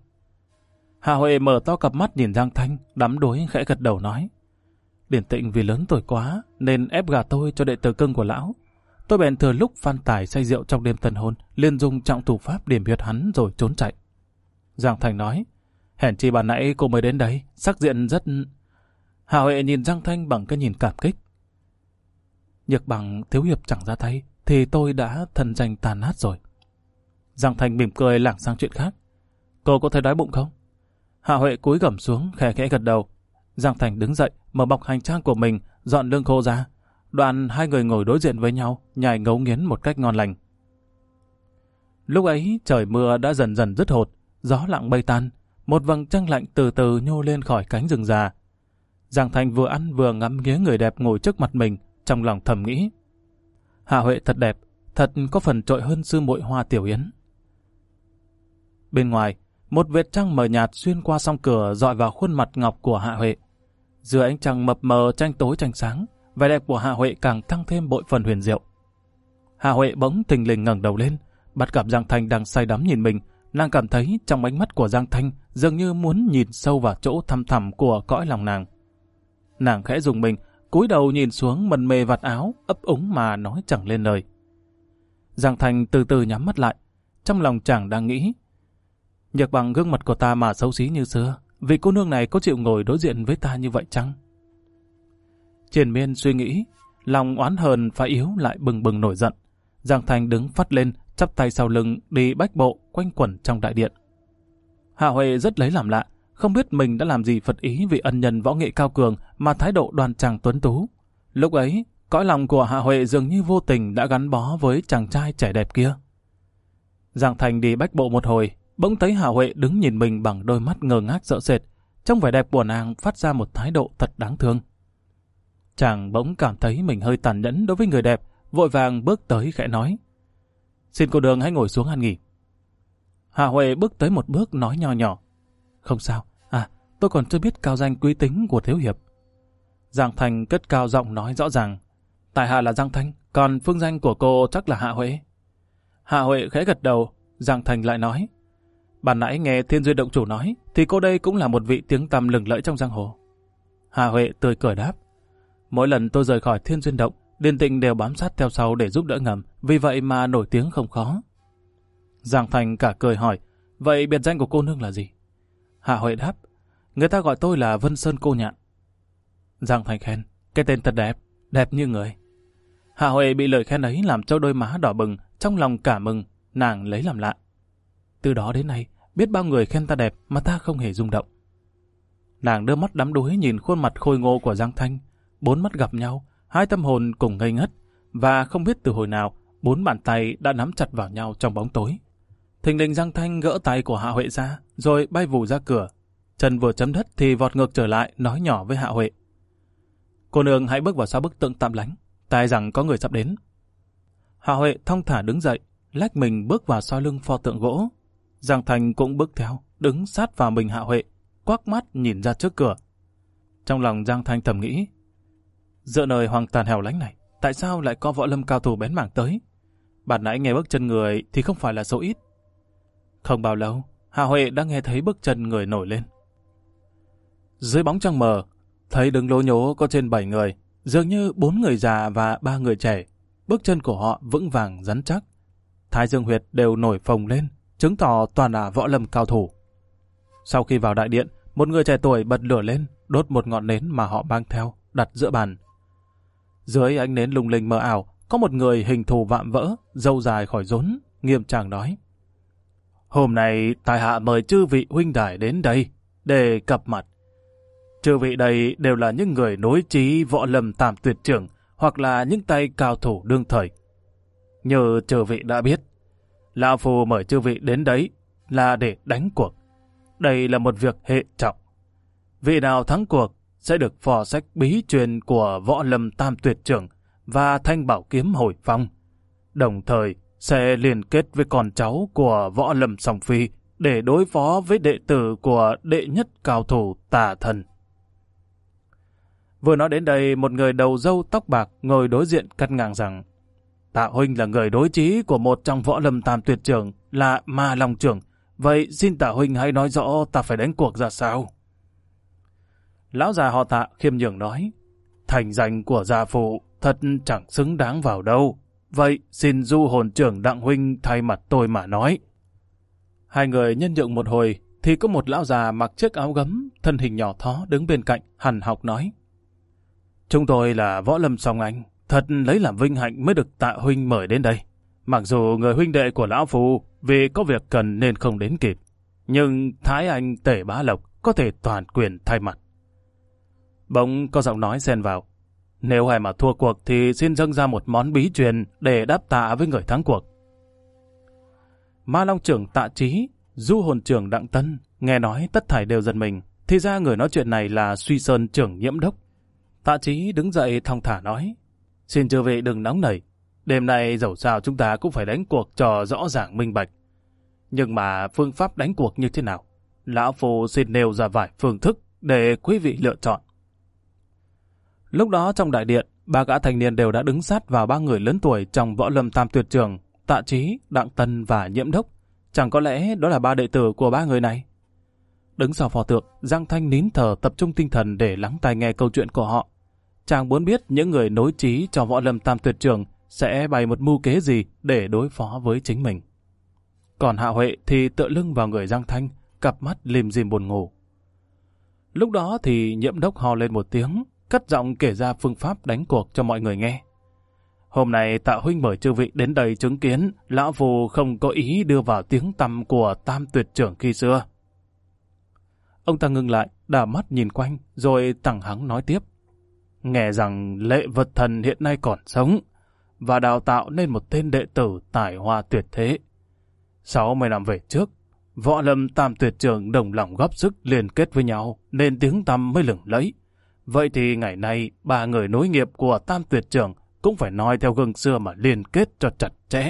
Hạ Huệ mở to cặp mắt nhìn Giang Thanh, đắm đuối khẽ gật đầu nói: Điền Tịnh vì lớn tuổi quá nên ép gả tôi cho đệ tử cưng của lão. Tôi bèn thừa lúc phan tài say rượu trong đêm tân hôn, liền dùng trọng thủ pháp điểm huyệt hắn rồi trốn chạy. Giang Thanh nói: Hèn chi bàn nãy cô mới đến đây, sắc diện rất... Hạ Huệ nhìn Giang Thanh bằng cái nhìn cảm kích: Nhược bằng thiếu hiệp chẳng ra tay thì tôi đã thần danh tàn nát rồi. Giang Thành mỉm cười lảng sang chuyện khác. Cô có thấy đói bụng không? Hạ Huệ cúi gằm xuống khẽ khẽ gật đầu. Giang Thành đứng dậy, mở bọc hành trang của mình, dọn lương khô ra. Đoạn hai người ngồi đối diện với nhau, nhai ngấu nghiến một cách ngon lành. Lúc ấy trời mưa đã dần dần dứt hột, gió lặng bay tan, một vầng trăng lạnh từ từ nhô lên khỏi cánh rừng già. Giang Thành vừa ăn vừa ngắm nghía người đẹp ngồi trước mặt mình, trong lòng thầm nghĩ: Hạ Huệ thật đẹp, thật có phần trội hơn sư muội Hoa Tiểu Yến. Bên ngoài, một vệt trăng mờ nhạt xuyên qua song cửa dọi vào khuôn mặt ngọc của Hạ Huệ. Dưới ánh trăng mập mờ tranh tối tranh sáng, vẻ đẹp của Hạ Huệ càng tăng thêm bội phần huyền diệu. Hạ Huệ bỗng thình lình ngẩng đầu lên, bắt gặp Giang Thành đang say đắm nhìn mình. Nàng cảm thấy trong ánh mắt của Giang Thành dường như muốn nhìn sâu vào chỗ thăm thẳm của cõi lòng nàng. Nàng khẽ rùng mình, cúi đầu nhìn xuống mần mê vạt áo, ấp úng mà nói chẳng lên lời. Giang Thành từ từ nhắm mắt lại, trong lòng chàng đang nghĩ: Nhược bằng gương mặt của ta mà xấu xí như xưa, vì cô nương này có chịu ngồi đối diện với ta như vậy chăng? Triền miên suy nghĩ, lòng oán hờn phá yếu lại bừng bừng nổi giận. Giang Thành đứng phắt lên, chắp tay sau lưng đi bách bộ quanh quẩn trong đại điện. Hạ Huệ rất lấy làm lạ, không biết mình đã làm gì phật ý vì ân nhân võ nghệ cao cường mà thái độ đoan trang tuấn tú. Lúc ấy, cõi lòng của Hạ Huệ dường như vô tình đã gắn bó với chàng trai trẻ đẹp kia. Giang Thành đi bách bộ một hồi, bỗng thấy Hạ Huệ đứng nhìn mình bằng đôi mắt ngơ ngác sợ sệt. Trong vẻ đẹp của nàng phát ra một thái độ thật đáng thương. Chàng bỗng cảm thấy mình hơi tàn nhẫn đối với người đẹp, vội vàng bước tới khẽ nói: Xin cô đường hãy ngồi xuống ăn nghỉ. Hạ Huệ bước tới một bước nói nho nhỏ: Không sao, à, tôi còn chưa biết cao danh quý tính của thiếu hiệp. Giang Thành cất cao giọng nói rõ ràng: Tại hạ là Giang Thành, còn phương danh của cô chắc là Hạ Huệ. Hạ Huệ khẽ gật đầu. Giang Thành lại nói: Bản nãy nghe Thiên Duyên động chủ nói, thì cô đây cũng là một vị tiếng tăm lừng lẫy trong giang hồ. Hạ Huệ tươi cười đáp: Mỗi lần tôi rời khỏi Thiên Duyên động, Điền Tịnh đều bám sát theo sau để giúp đỡ ngầm, vì vậy mà nổi tiếng không khó. Giang Thành cả cười hỏi: Vậy biệt danh của cô nương là gì? Hạ Huệ đáp: Người ta gọi tôi là Vân Sơn Cô Nhạn. Giang Thành khen: Cái tên thật đẹp, đẹp như người. Hạ Huệ bị lời khen ấy làm cho đôi má đỏ bừng, trong lòng cả mừng, nàng lấy làm lạ. Từ đó đến nay, biết bao người khen ta đẹp mà ta không hề rung động. Nàng đưa mắt đắm đuối nhìn khuôn mặt khôi ngô của Giang Thanh, bốn mắt gặp nhau, hai tâm hồn cùng ngây ngất, và không biết từ hồi nào, bốn bàn tay đã nắm chặt vào nhau trong bóng tối. Thình lình Giang Thanh gỡ tay của Hạ Huệ ra, rồi bay vù ra cửa. Chân vừa chấm đất thì vọt ngược trở lại, nói nhỏ với Hạ Huệ: Cô nương hãy bước vào sau bức tượng tạm lánh, tai rằng có người sắp đến. Hạ Huệ thong thả đứng dậy, lách mình bước vào sau lưng pho tượng gỗ. Giang Thành cũng bước theo, đứng sát vào mình Hạ Huệ, quắc mắt nhìn ra trước cửa. Trong lòng Giang Thanh thầm nghĩ: Giữa nơi hoang tàn hẻo lánh này, tại sao lại có võ lâm cao thủ bén mảng tới? Bản nãy nghe bước chân người thì không phải là số ít. Không bao lâu, Hạ Huệ đã nghe thấy bước chân người nổi lên. Dưới bóng trăng mờ, thấy đứng lố nhố có trên bảy người, dường như bốn người già và ba người trẻ. Bước chân của họ vững vàng rắn chắc, thái dương huyệt đều nổi phồng lên, chứng tỏ toàn là võ lâm cao thủ. Sau khi vào đại điện, một người trẻ tuổi bật lửa lên, đốt một ngọn nến mà họ mang theo, đặt giữa bàn. Dưới ánh nến lung linh mờ ảo, có một người hình thù vạm vỡ, râu dài khỏi rốn, nghiêm trang nói: Hôm nay tại hạ mời chư vị huynh đài đến đây để gặp mặt. Chư vị đây đều là những người nối chí võ lâm tam tuyệt trưởng, hoặc là những tay cao thủ đương thời. Như chư vị đã biết, lão phu mời chư vị đến đấy là để đánh cuộc. Đây là một việc hệ trọng. Vị nào thắng cuộc sẽ được phò sách bí truyền của võ lâm tam tuyệt trưởng và thanh bảo kiếm hồi phong, đồng thời sẽ liên kết với con cháu của võ lâm song phi để đối phó với đệ tử của đệ nhất cao thủ Tà Thần. Vừa nói đến đây, một người đầu râu tóc bạc ngồi đối diện cắt ngang rằng: Tạ huynh là người đối chí của một trong võ lâm tam tuyệt trưởng là Ma Long trưởng. Vậy xin Tạ huynh hãy nói rõ ta phải đánh cuộc ra sao? Lão già họ Tạ khiêm nhường nói: Thành danh của gia phụ thật chẳng xứng đáng vào đâu. Vậy xin du hồn trưởng Đặng huynh thay mặt tôi mà nói. Hai người nhân nhượng một hồi thì có một lão già mặc chiếc áo gấm, thân hình nhỏ thó đứng bên cạnh, hằn học nói: Chúng tôi là võ lâm song anh, thật lấy làm vinh hạnh mới được Tạ huynh mời đến đây. Mặc dù người huynh đệ của lão phu vì có việc cần nên không đến kịp, nhưng Thái Anh Tề Bá Lộc có thể toàn quyền thay mặt. Bỗng có giọng nói xen vào. Nếu ai mà thua cuộc thì xin dâng ra một món bí truyền để đáp tạ với người thắng cuộc. Ma Long trưởng Tạ Chí, Du Hồn trưởng Đặng Tân, nghe nói tất thảy đều giật mình. Thì ra người nói chuyện này là Suy Sơn trưởng Nhiễm Đốc. Tạ Chí đứng dậy thong thả nói. Xin chư vị đừng nóng nảy. Đêm nay dẫu sao chúng ta cũng phải đánh cuộc cho rõ ràng minh bạch. Nhưng mà phương pháp đánh cuộc như thế nào? Lão Phu xin nêu ra vài phương thức để quý vị lựa chọn. Lúc đó trong đại điện, ba gã thanh niên đều đã đứng sát vào ba người lớn tuổi trong Võ Lâm Tam Tuyệt Trường, Tạ Chí, Đặng Tân và Nhiễm Đốc. Chẳng có lẽ đó là ba đệ tử của ba người này? Đứng sau pho tượng, Giang Thanh nín thở tập trung tinh thần để lắng tai nghe câu chuyện của họ. Chàng muốn biết những người nối trí cho Võ Lâm Tam Tuyệt Trường sẽ bày một mưu kế gì để đối phó với chính mình. Còn Hạ Huệ thì tựa lưng vào người Giang Thanh, cặp mắt lim dim buồn ngủ. Lúc đó thì Nhiễm Đốc hò lên một tiếng, cất giọng kể ra phương pháp đánh cuộc cho mọi người nghe. Hôm nay Tạ huynh mời chư vị đến đây chứng kiến, lão phu không có ý đưa vào tiếng tăm của Tam Tuyệt Trưởng khi xưa. Ông ta ngưng lại, đảo mắt nhìn quanh, rồi thẳng hắng nói tiếp. Nghe rằng Lệ Vật Thần hiện nay còn sống, và đào tạo nên một tên đệ tử tài hoa tuyệt thế. sáu mươi năm về trước, Võ Lâm Tam Tuyệt Trường đồng lòng góp sức liên kết với nhau, nên tiếng tăm mới lừng lẫy. Vậy thì ngày nay, ba người nối nghiệp của Tam Tuyệt Trường cũng phải nói theo gương xưa mà liên kết cho chặt chẽ.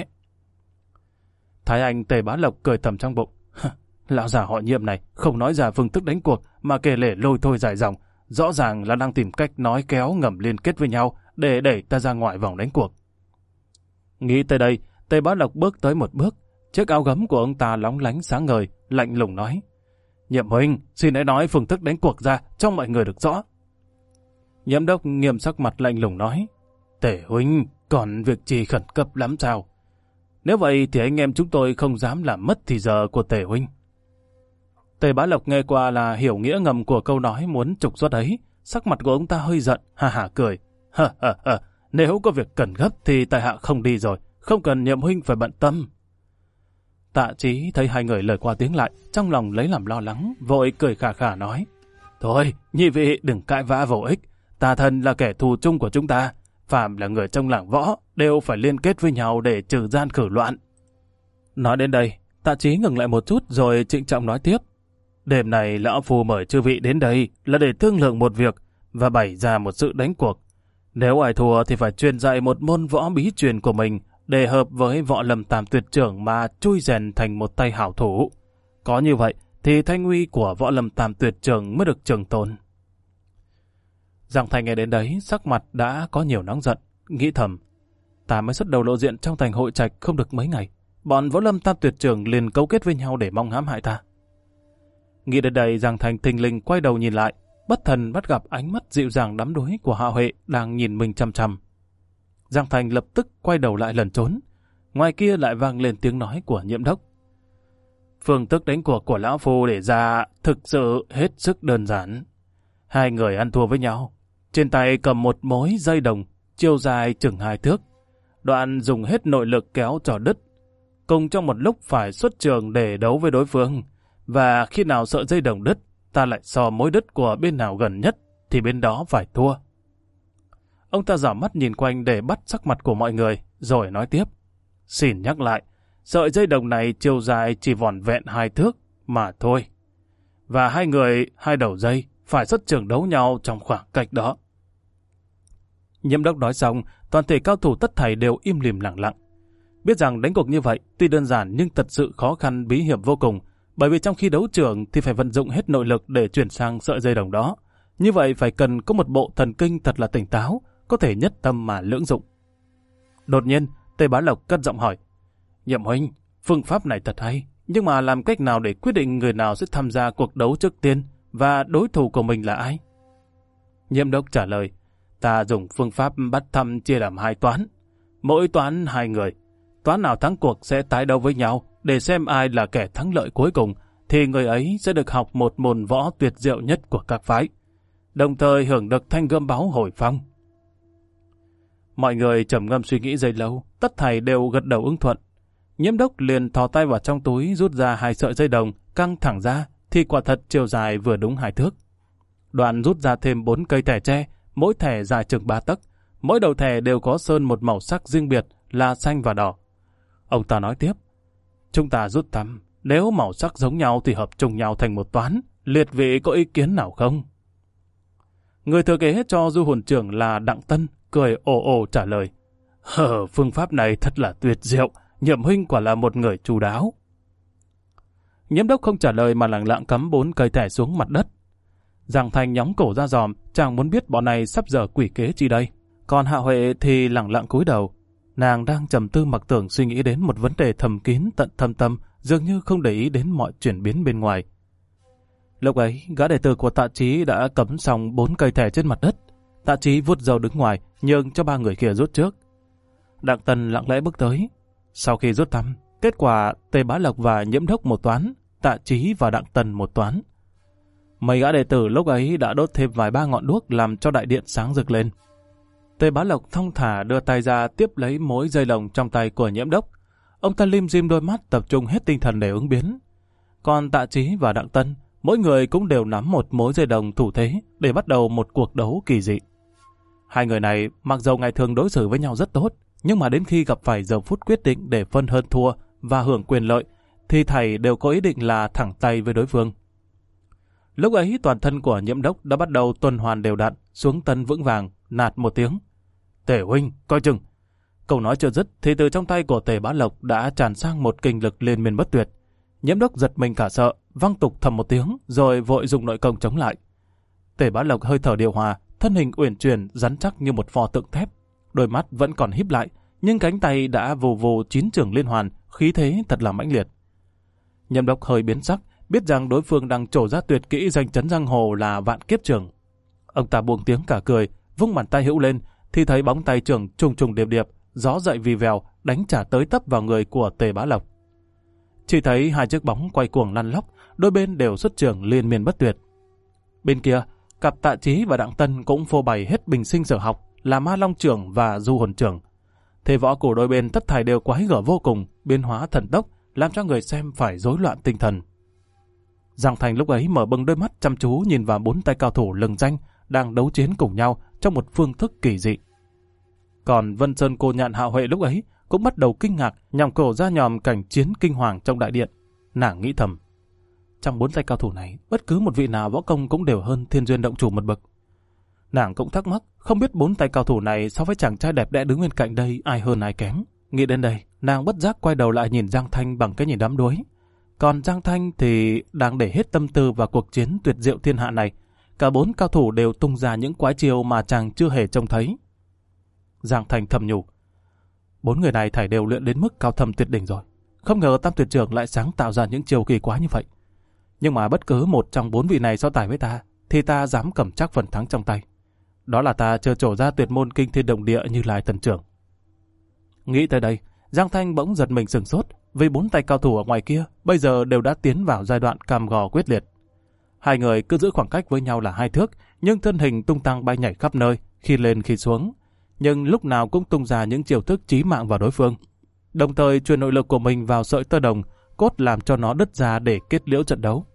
Thái Anh Tề Bá Lộc cười thầm trong bụng. Lão già họ Nhiệm này không nói ra phương thức đánh cuộc mà kể lể lôi thôi dài dòng, rõ ràng là đang tìm cách nói kéo ngầm liên kết với nhau để đẩy ta ra ngoài vòng đánh cuộc. Nghĩ tới đây, Tề Bá Lộc bước tới một bước, chiếc áo gấm của ông ta lóng lánh sáng ngời, lạnh lùng nói. Nhiệm huynh, xin hãy nói phương thức đánh cuộc ra cho mọi người được rõ. Nhiễm Đốc nghiêm sắc mặt lạnh lùng nói. Tề huynh, còn việc gì khẩn cấp lắm sao? Nếu vậy thì anh em chúng tôi không dám làm mất thì giờ của Tề huynh. Tề Bá Lộc nghe qua là hiểu nghĩa ngầm của câu nói muốn trục xuất ấy, sắc mặt của ông ta hơi giận, ha ha cười. Hờ hờ hờ, nếu có việc cần gấp thì tại hạ không đi rồi, không cần Nhiệm huynh phải bận tâm. Tạ Chí thấy hai người lời qua tiếng lại, trong lòng lấy làm lo lắng, vội cười khà khà nói. Thôi, nhị vị đừng cãi vã vô ích, tà thần là kẻ thù chung của chúng ta, phàm là người trong làng võ đều phải liên kết với nhau để trừ gian khử loạn. Nói đến đây, Tạ Chí ngừng lại một chút rồi trịnh trọng nói tiếp. Đêm này lão phu mời chư vị đến đây là để thương lượng một việc và bày ra một sự đánh cuộc. Nếu ai thua thì phải truyền dạy một môn võ bí truyền của mình để hợp với Võ Lâm Tam Tuyệt Trưởng mà chui rèn thành một tay hảo thủ. Có như vậy thì thanh uy của Võ Lâm Tam Tuyệt Trưởng mới được trường tồn. Giang Thành nghe đến đấy, sắc mặt đã có nhiều nóng giận, nghĩ thầm. Ta mới xuất đầu lộ diện trong thành hội trạch không được mấy ngày, bọn Võ Lâm Tam Tuyệt Trưởng liền cấu kết với nhau để mong hãm hại ta. Nghĩ đến đây, Giang Thành thình lình quay đầu nhìn lại, bất thần bắt gặp ánh mắt dịu dàng đắm đuối của Hạ Huệ đang nhìn mình chăm chăm. Giang Thành lập tức quay đầu lại lẩn trốn. Ngoài kia lại vang lên tiếng nói của Nhiễm Đốc. Phương thức đánh cuộc của lão phu để ra thực sự hết sức đơn giản. Hai người ăn thua với nhau, trên tay cầm một mối dây đồng, chiều dài chừng hai thước. Đoạn dùng hết nội lực kéo cho đứt. Cùng trong một lúc phải xuất trường để đấu với đối phương. Và khi nào sợi dây đồng đứt, ta lại so mối đứt của bên nào gần nhất, thì bên đó phải thua. Ông ta dõi mắt nhìn quanh để bắt sắc mặt của mọi người, rồi nói tiếp. Xin nhắc lại, sợi dây đồng này chiều dài chỉ vỏn vẹn hai thước mà thôi. Và hai người, hai đầu dây, phải xuất trường đấu nhau trong khoảng cách đó. Nhiễm Đốc nói xong, toàn thể cao thủ tất thảy đều im lìm lặng lặng. Biết rằng đánh cuộc như vậy tuy đơn giản nhưng thật sự khó khăn bí hiểm vô cùng, bởi vì trong khi đấu trường thì phải vận dụng hết nội lực để chuyển sang sợi dây đồng đó. Như vậy phải cần có một bộ thần kinh thật là tỉnh táo, có thể nhất tâm mà lưỡng dụng. Đột nhiên, Tề Bá Lộc cất giọng hỏi. Nhiệm huynh, phương pháp này thật hay, nhưng mà làm cách nào để quyết định người nào sẽ tham gia cuộc đấu trước tiên và đối thủ của mình là ai? Nhiễm Đốc trả lời. Ta dùng phương pháp bắt thăm chia làm hai toán. Mỗi toán hai người. Toán nào thắng cuộc sẽ tái đấu với nhau để xem ai là kẻ thắng lợi cuối cùng, thì người ấy sẽ được học một môn võ tuyệt diệu nhất của các phái, đồng thời hưởng được thanh gươm báu hồi phong. Mọi người trầm ngâm suy nghĩ giây lâu, tất thảy đều gật đầu ứng thuận. Nhiễm đốc liền thò tay vào trong túi rút ra hai sợi dây đồng, căng thẳng ra, thì quả thật chiều dài vừa đúng hai thước. Đoạn rút ra thêm bốn cây thẻ tre, mỗi thẻ dài chừng ba tấc, mỗi đầu thẻ đều có sơn một màu sắc riêng biệt là xanh và đỏ. Ông ta nói tiếp, chúng ta rút thăm, nếu màu sắc giống nhau thì hợp chung nhau thành một toán, liệt vị có ý kiến nào không? Người thừa kế cho du hồn trưởng là Đặng Tân, cười ồ ồ trả lời, hờ, phương pháp này thật là tuyệt diệu, Nhậm huynh quả là một người chu đáo. Nhiễm đốc không trả lời mà lặng lặng cắm bốn cây thẻ xuống mặt đất. Giang Thanh nhóng cổ ra dòm, chàng muốn biết bọn này sắp dở quỷ kế chi đây. Còn Hạ Huệ thì lặng lặng cúi đầu. Nàng đang trầm tư mặc tưởng suy nghĩ đến một vấn đề thầm kín tận thâm tâm, dường như không để ý đến mọi chuyển biến bên ngoài. Lúc ấy, gã đệ tử của Tạ Chí đã cắm xong bốn cây thẻ trên mặt đất. Tạ Chí vuốt râu đứng ngoài, nhường cho ba người kia rút trước. Đặng Tân lặng lẽ bước tới. Sau khi rút thăm, kết quả Tề Bá Lộc và Nhiễm Đốc một toán, Tạ Chí và Đặng Tân một toán. Mấy gã đệ tử lúc ấy đã đốt thêm vài ba ngọn đuốc làm cho đại điện sáng rực lên. Tề Bá Lộc thong thả đưa tay ra tiếp lấy mối dây lồng trong tay của Nhiễm Đốc. Ông ta lim dim đôi mắt tập trung hết tinh thần để ứng biến. Còn Tạ Chí và Đặng Tân, mỗi người cũng đều nắm một mối dây đồng thủ thế để bắt đầu một cuộc đấu kỳ dị. Hai người này mặc dầu ngày thường đối xử với nhau rất tốt, nhưng mà đến khi gặp phải giờ phút quyết định để phân hơn thua và hưởng quyền lợi, thì thầy đều có ý định là thẳng tay với đối phương. Lúc ấy toàn thân của Nhiễm Đốc đã bắt đầu tuần hoàn đều đặn, xuống tân vững vàng, nạt một tiếng. Tề huynh, coi chừng. Câu nói chưa dứt thì từ trong tay của Tề Bá Lộc đã tràn sang một kinh lực liên miên bất tuyệt. Nhiễm Đốc giật mình cả sợ, văng tục thầm một tiếng, rồi vội dùng nội công chống lại. Tề Bá Lộc hơi thở điều hòa, thân hình uyển chuyển, rắn chắc như một pho tượng thép. Đôi mắt vẫn còn híp lại, nhưng cánh tay đã vù vù chín chưởng liên hoàn, khí thế thật là mãnh liệt. Nhiễm Đốc hơi biến sắc, biết rằng đối phương đang trổ ra tuyệt kỹ danh chấn giang hồ là vạn kiếp chưởng. Ông ta buông tiếng cả cười, vung bàn tay hữu lên, thì thấy bóng tay chưởng trùng trùng điệp điệp, gió dậy vì vèo, đánh trả tới tấp vào người của Tề Bá Lộc. Chỉ thấy hai chiếc bóng quay cuồng lăn lóc, đôi bên đều xuất chưởng liên miên bất tuyệt. Bên kia, cặp Tạ Chí và Đặng Tân cũng phô bày hết bình sinh sở học là Ma Long chưởng và Du Hồn chưởng. Thế võ của đôi bên tất thảy đều quái gở vô cùng, biến hóa thần tốc, làm cho người xem phải rối loạn tinh thần. Giang Thành lúc ấy mở bừng đôi mắt chăm chú nhìn vào bốn tay cao thủ lừng danh đang đấu chiến cùng nhau trong một phương thức kỳ dị. Còn Vân Sơn Cô Nhạn Hạ Huệ lúc ấy cũng bắt đầu kinh ngạc, nhằm cổ ra nhòm cảnh chiến kinh hoàng trong đại điện. Nàng nghĩ thầm, trong bốn tay cao thủ này, bất cứ một vị nào võ công cũng đều hơn Thiên Duyên động chủ một bậc. Nàng cũng thắc mắc, không biết bốn tay cao thủ này so với chàng trai đẹp đẽ đứng bên cạnh đây ai hơn ai kém. Nghĩ đến đây, nàng bất giác quay đầu lại nhìn Giang Thanh bằng cái nhìn đắm đuối. Còn Giang Thanh thì đang để hết tâm tư vào cuộc chiến tuyệt diệu thiên hạ này. Cả bốn cao thủ đều tung ra những quái chiêu mà chàng chưa hề trông thấy. Giang Thanh thầm nhủ, bốn người này thảy đều luyện đến mức cao thâm tuyệt đỉnh rồi. Không ngờ Tam Tuyệt Trưởng lại sáng tạo ra những chiêu kỳ quái như vậy. Nhưng mà bất cứ một trong bốn vị này so tài với ta, thì ta dám cầm chắc phần thắng trong tay. Đó là ta chưa trổ ra tuyệt môn kinh thiên động địa như Lai Thần Trưởng. Nghĩ tới đây, Giang Thanh bỗng giật mình sửng sốt, vì bốn tay cao thủ ở ngoài kia bây giờ đều đã tiến vào giai đoạn cam gò quyết liệt. Hai người cứ giữ khoảng cách với nhau là hai thước, nhưng thân hình tung tăng bay nhảy khắp nơi, khi lên khi xuống, nhưng lúc nào cũng tung ra những chiêu thức chí mạng vào đối phương. Đồng thời truyền nội lực của mình vào sợi tơ đồng, cốt làm cho nó đứt ra để kết liễu trận đấu.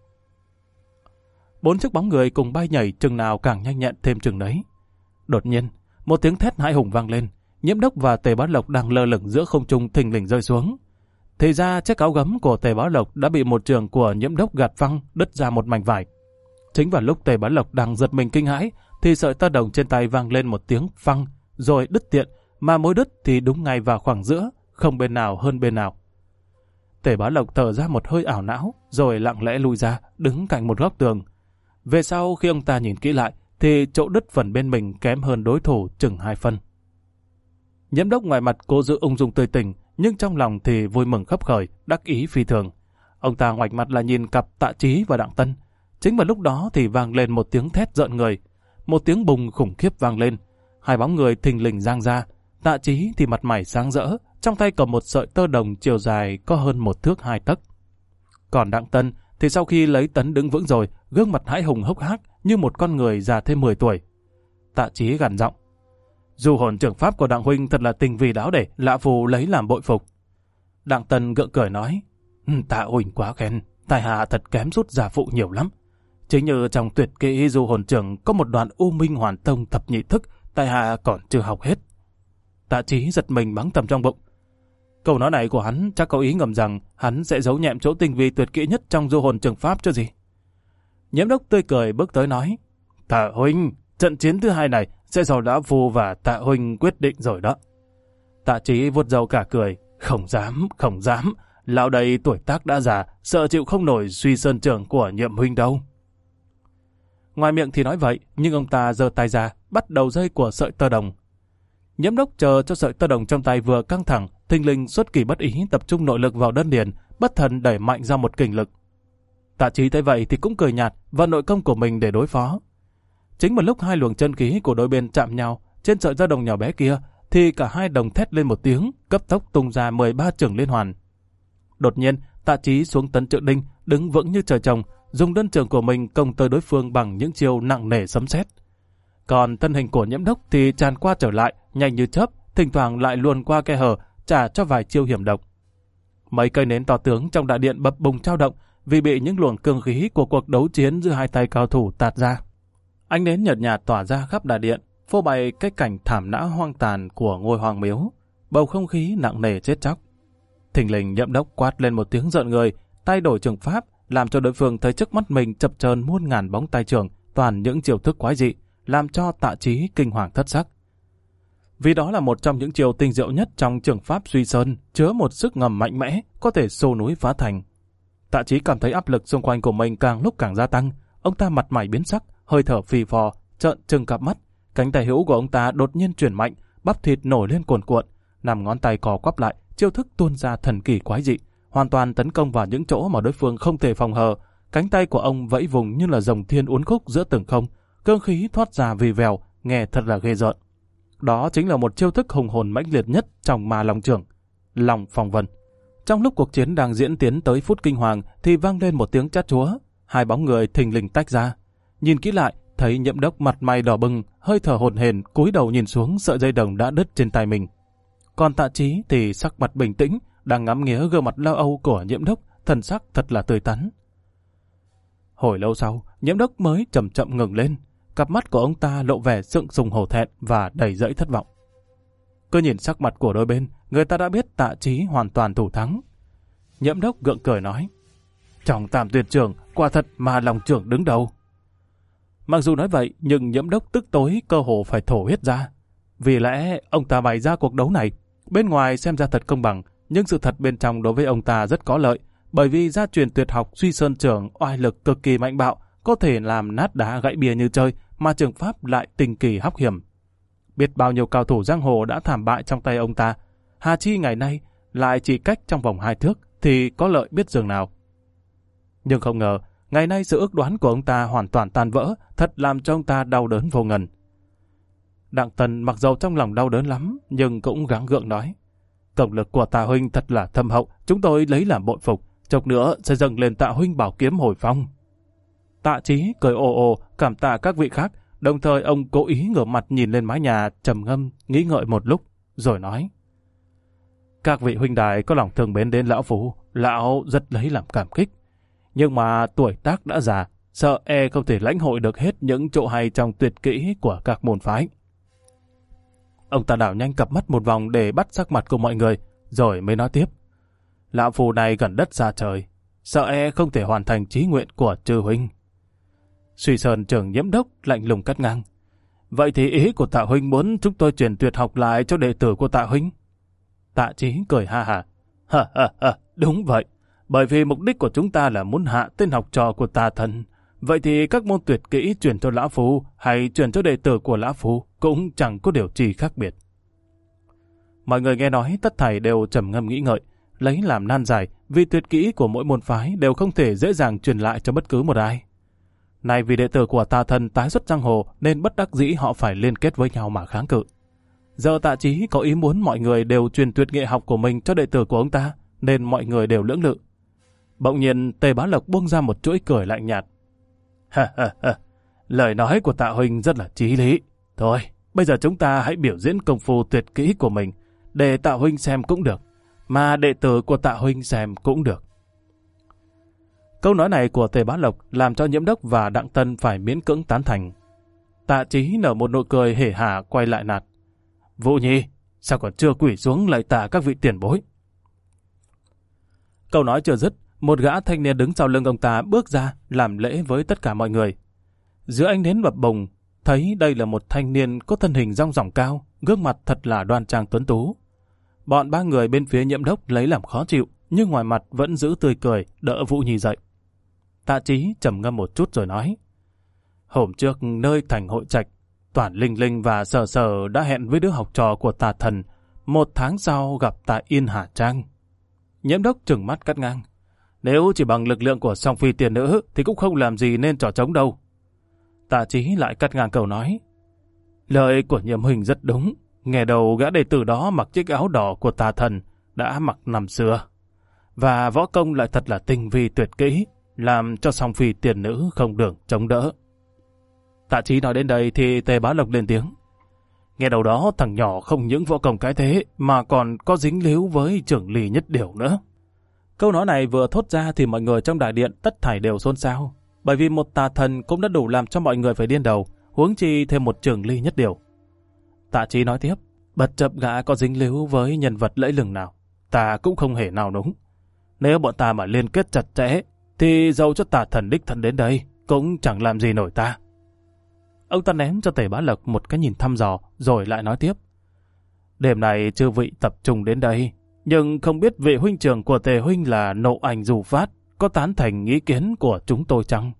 Bốn chiếc bóng người cùng bay nhảy chừng nào càng nhanh nhẹn thêm chừng đấy. Đột nhiên, một tiếng thét hãi hùng vang lên. Nhiễm Đốc và Tề Bá Lộc đang lơ lửng giữa không trung thình lình rơi xuống. Thì ra chiếc áo gấm của Tề Bá Lộc đã bị một trường của Nhiễm Đốc gạt phăng, đứt ra một mảnh vải. Chính vào lúc Tề Bá Lộc đang giật mình kinh hãi, thì sợi tơ đồng trên tay vang lên một tiếng phăng, rồi đứt tiện, mà mối đứt thì đúng ngay vào khoảng giữa, không bên nào hơn bên nào. Tề Bá Lộc thở ra một hơi ảo não, rồi lặng lẽ lui ra, đứng cạnh một góc tường. Về sau khi ông ta nhìn kỹ lại, thì chỗ đứt phần bên mình kém hơn đối thủ chừng hai phân. Nhiễm Đốc ngoài mặt cố giữ ung dung tươi tỉnh, nhưng trong lòng thì vui mừng khấp khởi, đắc ý phi thường. Ông ta ngoảnh mặt là nhìn cặp Tạ Chí và Đặng Tân. Chính vào lúc đó thì vang lên một tiếng thét rợn người, một tiếng bùng khủng khiếp vang lên. Hai bóng người thình lình giang ra. Tạ Chí thì mặt mày sáng rỡ, trong tay cầm một sợi tơ đồng chiều dài có hơn một thước hai tấc. Còn Đặng Tân thì sau khi lấy tấn đứng vững rồi, gương mặt hãi hùng hốc hác như một con người già thêm mười tuổi. Tạ Chí gằn giọng, Du hồn trưởng pháp của Đặng huynh thật là tinh vi đáo để, lão phu lấy làm bội phục. Đặng Tân gượng cười nói, Tạ huynh quá khen, tài hạ thật kém rút gia phụ nhiều lắm. Chính như trong tuyệt kỹ du hồn trưởng có một đoạn U Minh Hoàn Tông thập nhị thức, tài hạ còn chưa học hết. Tạ Chí giật mình mắng thầm trong bụng. Câu nói này của hắn chắc có ý ngầm rằng hắn sẽ giấu nhẹm chỗ tinh vi tuyệt kỹ nhất trong du hồn trường pháp chứ gì. Nhiễm Đốc tươi cười bước tới nói, Tạ huynh, trận chiến thứ hai này sẽ do lão phu và Tạ huynh quyết định rồi đó. Tạ Chí vuốt râu cả cười, không dám, không dám, lão đây tuổi tác đã già, sợ chịu không nổi Suy Sơn trưởng của Nhiệm huynh đâu. Ngoài miệng thì nói vậy, nhưng ông ta giơ tay ra, bắt đầu dây của sợi tơ đồng. Nhiễm Đốc chờ cho sợi tơ đồng trong tay vừa căng thẳng, thình lình xuất kỳ bất ý tập trung nội lực vào đơn điền, bất thần đẩy mạnh ra một kình lực. Tạ Chí thấy vậy thì cũng cười nhạt vào nội công của mình để đối phó. Chính một lúc hai luồng chân khí của đôi bên chạm nhau trên sợi tơ đồng nhỏ bé kia, thì cả hai đồng thét lên một tiếng, cấp tốc tung ra mười ba chưởng liên hoàn. Đột nhiên, Tạ Chí xuống tấn trượng đinh, đứng vững như trời trồng, dùng đơn chưởng của mình công tới đối phương bằng những chiêu nặng nề sấm sét. Còn thân hình của Nhiễm Đốc thì tràn qua trở lại, nhanh như chớp, thỉnh thoảng lại luồn qua khe hở, trả cho vài chiêu hiểm độc. Mấy cây nến to tướng trong đại điện bập bùng trao động vì bị những luồng cương khí của cuộc đấu chiến giữa hai tay cao thủ tạt ra. Ánh nến nhợt nhạt tỏa ra khắp đại điện, phô bày cái cảnh thảm não hoang tàn của ngôi hoàng miếu, bầu không khí nặng nề chết chóc. Thình lình Nhiễm Đốc quát lên một tiếng giận người, tay đổi trường pháp, làm cho đối phương thấy trước mắt mình chập chờn muôn ngàn bóng tay trường, toàn những chiêu thức quái dị, làm cho Tạ Chí kinh hoàng thất sắc. Vì đó là một trong những chiêu tinh diệu nhất trong trường pháp Suy Sơn, chứa một sức ngầm mạnh mẽ, có thể xô núi phá thành. Tạ Chí cảm thấy áp lực xung quanh của mình càng lúc càng gia tăng, ông ta mặt mày biến sắc, hơi thở phì phò, trợn trừng cặp mắt, cánh tay hữu của ông ta đột nhiên chuyển mạnh, bắp thịt nổi lên cuồn cuộn, nằm ngón tay cò quắp lại, chiêu thức tuôn ra thần kỳ quái dị, hoàn toàn tấn công vào những chỗ mà đối phương không thể phòng hờ. Cánh tay của ông vẫy vùng như là rồng thiên uốn khúc giữa từng không, cương khí thoát ra vì vèo, nghe thật là ghê rợn. Đó chính là một chiêu thức hùng hồn mãnh liệt nhất trong Ma Long Trưởng, Long Phong Vân. Trong lúc cuộc chiến đang diễn tiến tới phút kinh hoàng thì vang lên một tiếng chát chúa, hai bóng người thình lình tách ra. Nhìn kỹ lại, thấy Nhiễm Đốc mặt mày đỏ bừng, hơi thở hổn hển, cúi đầu nhìn xuống sợi dây đồng đã đứt trên tay mình. Còn Tạ Chí thì sắc mặt bình tĩnh, đang ngắm nghía gương mặt lo âu của Nhiễm Đốc, thần sắc thật là tươi tắn. Hồi lâu sau, Nhiễm Đốc mới chậm chậm ngừng lên, cặp mắt của ông ta lộ vẻ sượng sùng hổ thẹn và đầy dẫy thất vọng. Cứ nhìn sắc mặt của đôi bên, người ta đã biết Tạ Chí hoàn toàn thủ thắng. Nhiễm Đốc gượng cười nói, trong Tam Tuyệt Trưởng, quả thật Ma Long Trưởng đứng đầu. Mặc dù nói vậy, nhưng Nhiễm Đốc tức tối cơ hồ phải thổ huyết ra. Vì lẽ ông ta bày ra cuộc đấu này, bên ngoài xem ra thật công bằng, nhưng sự thật bên trong đối với ông ta rất có lợi, bởi vì gia truyền tuyệt học Suy Sơn Trưởng oai lực cực kỳ mạnh bạo, có thể làm nát đá gãy bìa như chơi, mà trường pháp lại tinh kỳ hóc hiểm. Biết bao nhiêu cao thủ giang hồ đã thảm bại trong tay ông ta, hà chi ngày nay lại chỉ cách trong vòng hai thước thì có lợi biết dường nào. Nhưng không ngờ, ngày nay sự ước đoán của ông ta hoàn toàn tan vỡ, thật làm cho ông ta đau đớn vô ngần. Đặng Tần mặc dầu trong lòng đau đớn lắm, nhưng cũng gắng gượng nói, công lực của Tạ huynh thật là thâm hậu, chúng tôi lấy làm bội phục, chốc nữa sẽ dâng lên Tạ huynh bảo kiếm hồi phong. Tạ Chí cười ồ ồ, cảm tạ các vị khác, đồng thời ông cố ý ngửa mặt nhìn lên mái nhà, trầm ngâm, nghĩ ngợi một lúc, rồi nói, các vị huynh đài có lòng thương mến đến lão phu, lão rất lấy làm cảm kích, nhưng mà tuổi tác đã già, sợ e không thể lãnh hội được hết những chỗ hay trong tuyệt kỹ của các môn phái. Ông ta đảo nhanh cặp mắt một vòng để bắt sắc mặt của mọi người, rồi mới nói tiếp, lão phu này gần đất xa trời, sợ e không thể hoàn thành chí nguyện của chư huynh. Suy Sơn Trưởng Nhiễm Đốc lạnh lùng cắt ngang, vậy thì ý của Tạ huynh muốn chúng tôi truyền tuyệt học lại cho đệ tử của Tạ huynh? Tạ Chí cười ha hả, ha ha ha, đúng vậy, bởi vì mục đích của chúng ta là muốn hạ tên học trò của Tà Thần. Vậy thì các môn tuyệt kỹ truyền cho lão phu hay truyền cho đệ tử của lão phu cũng chẳng có điều gì khác biệt. Mọi người nghe nói tất thảy đều trầm ngâm nghĩ ngợi, lấy làm nan giải vì tuyệt kỹ của mỗi môn phái đều không thể dễ dàng truyền lại cho bất cứ một ai. Này vì đệ tử của Tà Thần tái xuất giang hồ nên bất đắc dĩ họ phải liên kết với nhau mà kháng cự. Giờ Tạ Chí có ý muốn mọi người đều truyền tuyệt nghệ học của mình cho đệ tử của ông ta, nên mọi người đều lưỡng lự. Bỗng nhiên Tề Bá Lộc buông ra một chuỗi cười lạnh nhạt. Ha ha ha, lời nói của Tạ huynh rất là chí lý. Thôi, bây giờ chúng ta hãy biểu diễn công phu tuyệt kỹ của mình, để Tạ huynh xem cũng được, mà đệ tử của Tạ huynh xem cũng được. Câu nói này của Tề Bá Lộc làm cho Nhiễm Đốc và Đặng Tân phải miễn cưỡng tán thành. Tạ Chí nở một nụ cười hề hả quay lại nạt. Vũ Nhi, sao còn chưa quỳ xuống lạy tạ các vị tiền bối? Câu nói chưa dứt, một gã thanh niên đứng sau lưng ông ta bước ra làm lễ với tất cả mọi người. Giữa ánh nến bập bùng, thấy đây là một thanh niên có thân hình rong ròng cao, gương mặt thật là đoan trang tuấn tú. Bọn ba người bên phía Nhiễm Đốc lấy làm khó chịu, nhưng ngoài mặt vẫn giữ tươi cười, đỡ Vũ Nhi dậy. Tạ Chí trầm ngâm một chút rồi nói. Hôm trước nơi thành hội trạch, Toản Linh Linh và Sở Sở đã hẹn với đứa học trò của Tà Thần, một tháng sau gặp tại Yên Hà Trang. Nhiễm Đốc trừng mắt cắt ngang. Nếu chỉ bằng lực lượng của song phi tiền nữ thì cũng không làm gì nên trò trống đâu. Tạ Chí lại cắt ngang câu nói. Lời của Nhiễm huynh rất đúng. Nghe đầu gã đệ tử đó mặc chiếc áo đỏ của Tà Thần đã mặc năm xưa. Và võ công lại thật là tinh vi tuyệt kỹ, làm cho song phi tiền nữ không đường chống đỡ. Tạ Chí nói đến đây thì Tề Bá Lộc lên tiếng. Nghe đầu đó thằng nhỏ không những võ công cái thế mà còn có dính líu với trưởng Lý Nhất Điều nữa. Câu nói này vừa thốt ra thì mọi người trong đại điện tất thảy đều xôn xao, bởi vì một Tà Thần cũng đã đủ làm cho mọi người phải điên đầu, huống chi thêm một trưởng Lý Nhất Điều. Tạ Chí nói tiếp, bất chấp gã có dính líu với nhân vật lẫy lừng nào, ta cũng không hề nào đúng. Nếu bọn ta mà liên kết chặt chẽ, thì dẫu cho Tà Thần đích thân đến đây cũng chẳng làm gì nổi ta. Ông ta ném cho Tề Bá Lộc một cái nhìn thăm dò, rồi lại nói tiếp. Đêm này chư vị tập trung đến đây, nhưng không biết vị huynh trưởng của Tề huynh là Nộ Ảnh Dù Phát có tán thành ý kiến của chúng tôi chăng?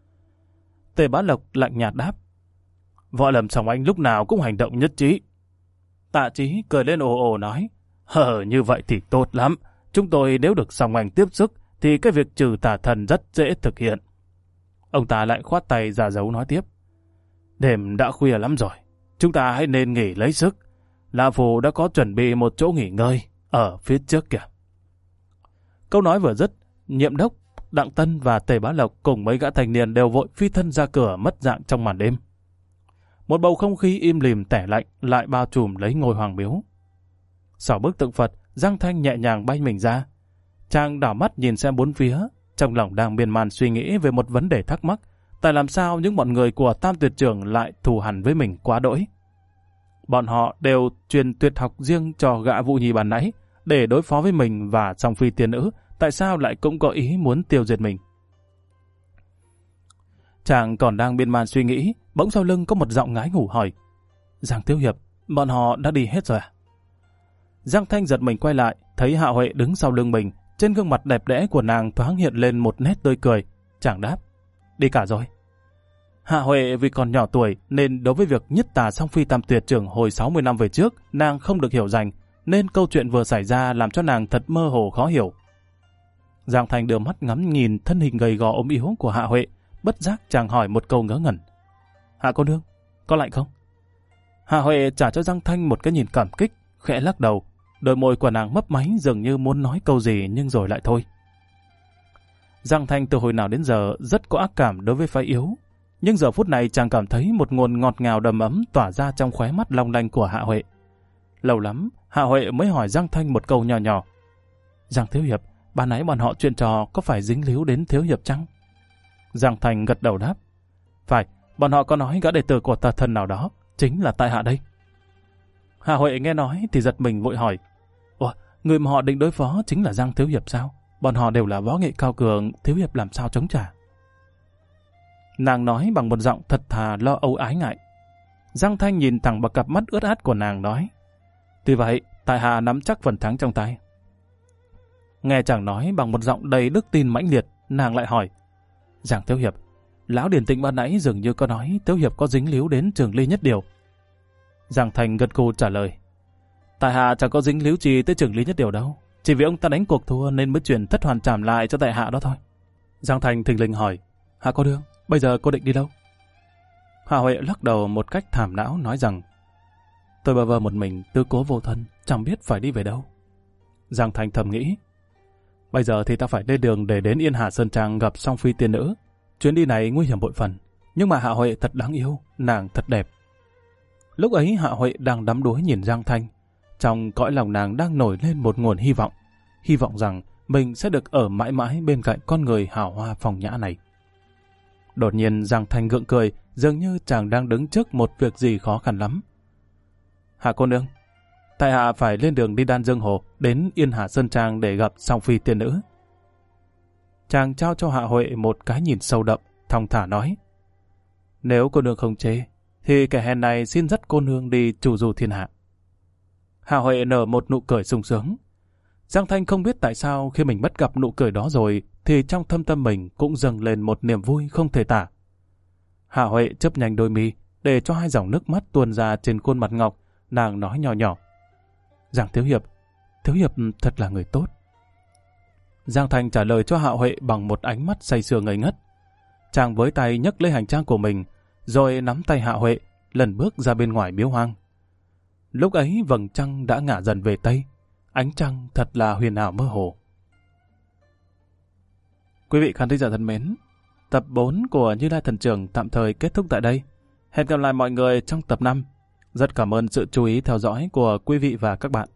Tề Bá Lộc lạnh nhạt đáp. Võ Lâm Song Anh lúc nào cũng hành động nhất trí. Tạ Chí cười lên ồ ồ nói. Hờ, như vậy thì tốt lắm. Chúng tôi nếu được Song Anh tiếp sức thì cái việc trừ Tà Thần rất dễ thực hiện. Ông ta lại khoát tay ra dấu nói tiếp. Đêm đã khuya lắm rồi, chúng ta hãy nên nghỉ lấy sức. La Phù đã có chuẩn bị một chỗ nghỉ ngơi ở phía trước kìa. Câu nói vừa dứt, Nhiệm Đốc, Đặng Tân và Tề Bá Lộc cùng mấy gã thanh niên đều vội phi thân ra cửa mất dạng trong màn đêm. Một bầu không khí im lìm tẻ lạnh lại bao trùm lấy ngôi hoàng miếu. Sau bức tượng Phật, Giang Thanh nhẹ nhàng bay mình ra. Chàng đảo mắt nhìn xem bốn phía, trong lòng đang miên man suy nghĩ về một vấn đề thắc mắc. Tại làm sao những bọn người của Tam Tuyệt Trưởng lại thù hằn với mình quá đỗi? Bọn họ đều truyền tuyệt học riêng cho gã Vũ Nhi bàn nãy để đối phó với mình và song phi tiên nữ, tại sao lại cũng có ý muốn tiêu diệt mình? Chàng còn đang miên man suy nghĩ, bỗng sau lưng có một giọng ngái ngủ hỏi. Giang Thiếu Hiệp, bọn họ đã đi hết rồi à? Giang Thanh giật mình quay lại, thấy Hạ Huệ đứng sau lưng mình, trên gương mặt đẹp đẽ của nàng thoáng hiện lên một nét tươi cười. Chàng đáp. Đi cả rồi. Hạ Huệ vì còn nhỏ tuổi nên đối với việc nhất tà song phi Tam Tuyệt Trưởng hồi sáu mươi năm về trước nàng không được hiểu rành, nên câu chuyện vừa xảy ra làm cho nàng thật mơ hồ khó hiểu. Giang Thành đưa mắt ngắm nhìn thân hình gầy gò ốm yếu của Hạ Huệ, bất giác chàng hỏi một câu ngớ ngẩn. Hạ cô nương, có lạnh không? Hạ Huệ trả cho Giang Thanh một cái nhìn cảm kích, khẽ lắc đầu, đôi môi của nàng mấp máy dường như muốn nói câu gì nhưng rồi lại thôi. Giang Thanh từ hồi nào đến giờ rất có ác cảm đối với phái yếu, nhưng giờ phút này chàng cảm thấy một nguồn ngọt ngào đầm ấm tỏa ra trong khóe mắt long lanh của Hạ Huệ. Lâu lắm, Hạ Huệ mới hỏi Giang Thanh một câu nhỏ nhỏ. Giang Thiếu Hiệp, ban nãy bọn họ chuyện trò có phải dính líu đến Thiếu Hiệp chăng? Giang Thanh gật đầu đáp. Phải, bọn họ có nói gã đệ tử của Tà Thần nào đó, chính là tại hạ đây. Hạ Huệ nghe nói thì giật mình vội hỏi. Ủa, người mà họ định đối phó chính là Giang Thiếu Hiệp sao? Bọn họ đều là võ nghệ cao cường, Thiếu Hiệp làm sao chống trả? Nàng nói bằng một giọng thật thà lo âu ái ngại. Giang Thanh nhìn thẳng vào cặp mắt ướt át của nàng nói. Tuy vậy, tại hạ nắm chắc phần thắng trong tay. Nghe chàng nói bằng một giọng đầy đức tin mãnh liệt, nàng lại hỏi. Giang Thiếu Hiệp, lão Điển Tĩnh ban nãy dường như có nói Thiếu Hiệp có dính líu đến Trường Ly Nhất Điều. Giang Thanh gật gù trả lời. Tại hạ chẳng có dính líu gì tới Trường Ly Nhất Điều đâu. Chỉ vì ông ta đánh cuộc thua nên mới chuyển thất hoàn trảm lại cho tại hạ đó thôi. Giang Thanh thình lình hỏi. Hạ cô đương, bây giờ cô định đi đâu? Hạ Huệ lắc đầu một cách thảm não nói rằng. Tôi bơ vơ một mình, tứ cố vô thân, chẳng biết phải đi về đâu. Giang Thanh thầm nghĩ. Bây giờ thì ta phải lên đường để đến Yên Hà Sơn Trang gặp song phi tiên nữ. Chuyến đi này nguy hiểm bội phần, nhưng mà Hạ Huệ thật đáng yêu, nàng thật đẹp. Lúc ấy Hạ Huệ đang đắm đuối nhìn Giang Thanh. Trong cõi lòng nàng đang nổi lên một nguồn hy vọng. Hy vọng rằng mình sẽ được ở mãi mãi bên cạnh con người hào hoa phong nhã này. Đột nhiên Giang Thanh gượng cười, dường như chàng đang đứng trước một việc gì khó khăn lắm. Hạ cô nương, tại hạ phải lên đường đi Đan Dương Hồ, đến Yên Hà Sơn Trang để gặp song phi tiên nữ. Chàng trao cho Hạ Huệ một cái nhìn sâu đậm, thong thả nói: Nếu cô nương không chê, thì kẻ hèn này xin dắt cô nương đi trù du thiên hạ. Hạ Huệ nở một nụ cười sung sướng. Giang Thanh không biết tại sao khi mình bắt gặp nụ cười đó rồi, thì trong thâm tâm mình cũng dâng lên một niềm vui không thể tả. Hạ Huệ chớp nhanh đôi mi, để cho hai dòng nước mắt tuôn ra trên khuôn mặt ngọc, nàng nói nhỏ nhỏ: Giang Thiếu Hiệp, Thiếu Hiệp thật là người tốt. Giang Thanh trả lời cho Hạ Huệ bằng một ánh mắt say sưa ngây ngất. Chàng với tay nhấc lấy hành trang của mình, rồi nắm tay Hạ Huệ, lần bước ra bên ngoài miếu hoang. Lúc ấy vầng trăng đã ngả dần về Tây, ánh trăng thật là huyền ảo mơ hồ. Quý vị khán thính giả thân mến, tập bốn của Như Lai Thần Trưởng tạm thời kết thúc tại đây. Hẹn gặp lại mọi người trong tập năm. Rất cảm ơn sự chú ý theo dõi của quý vị và các bạn.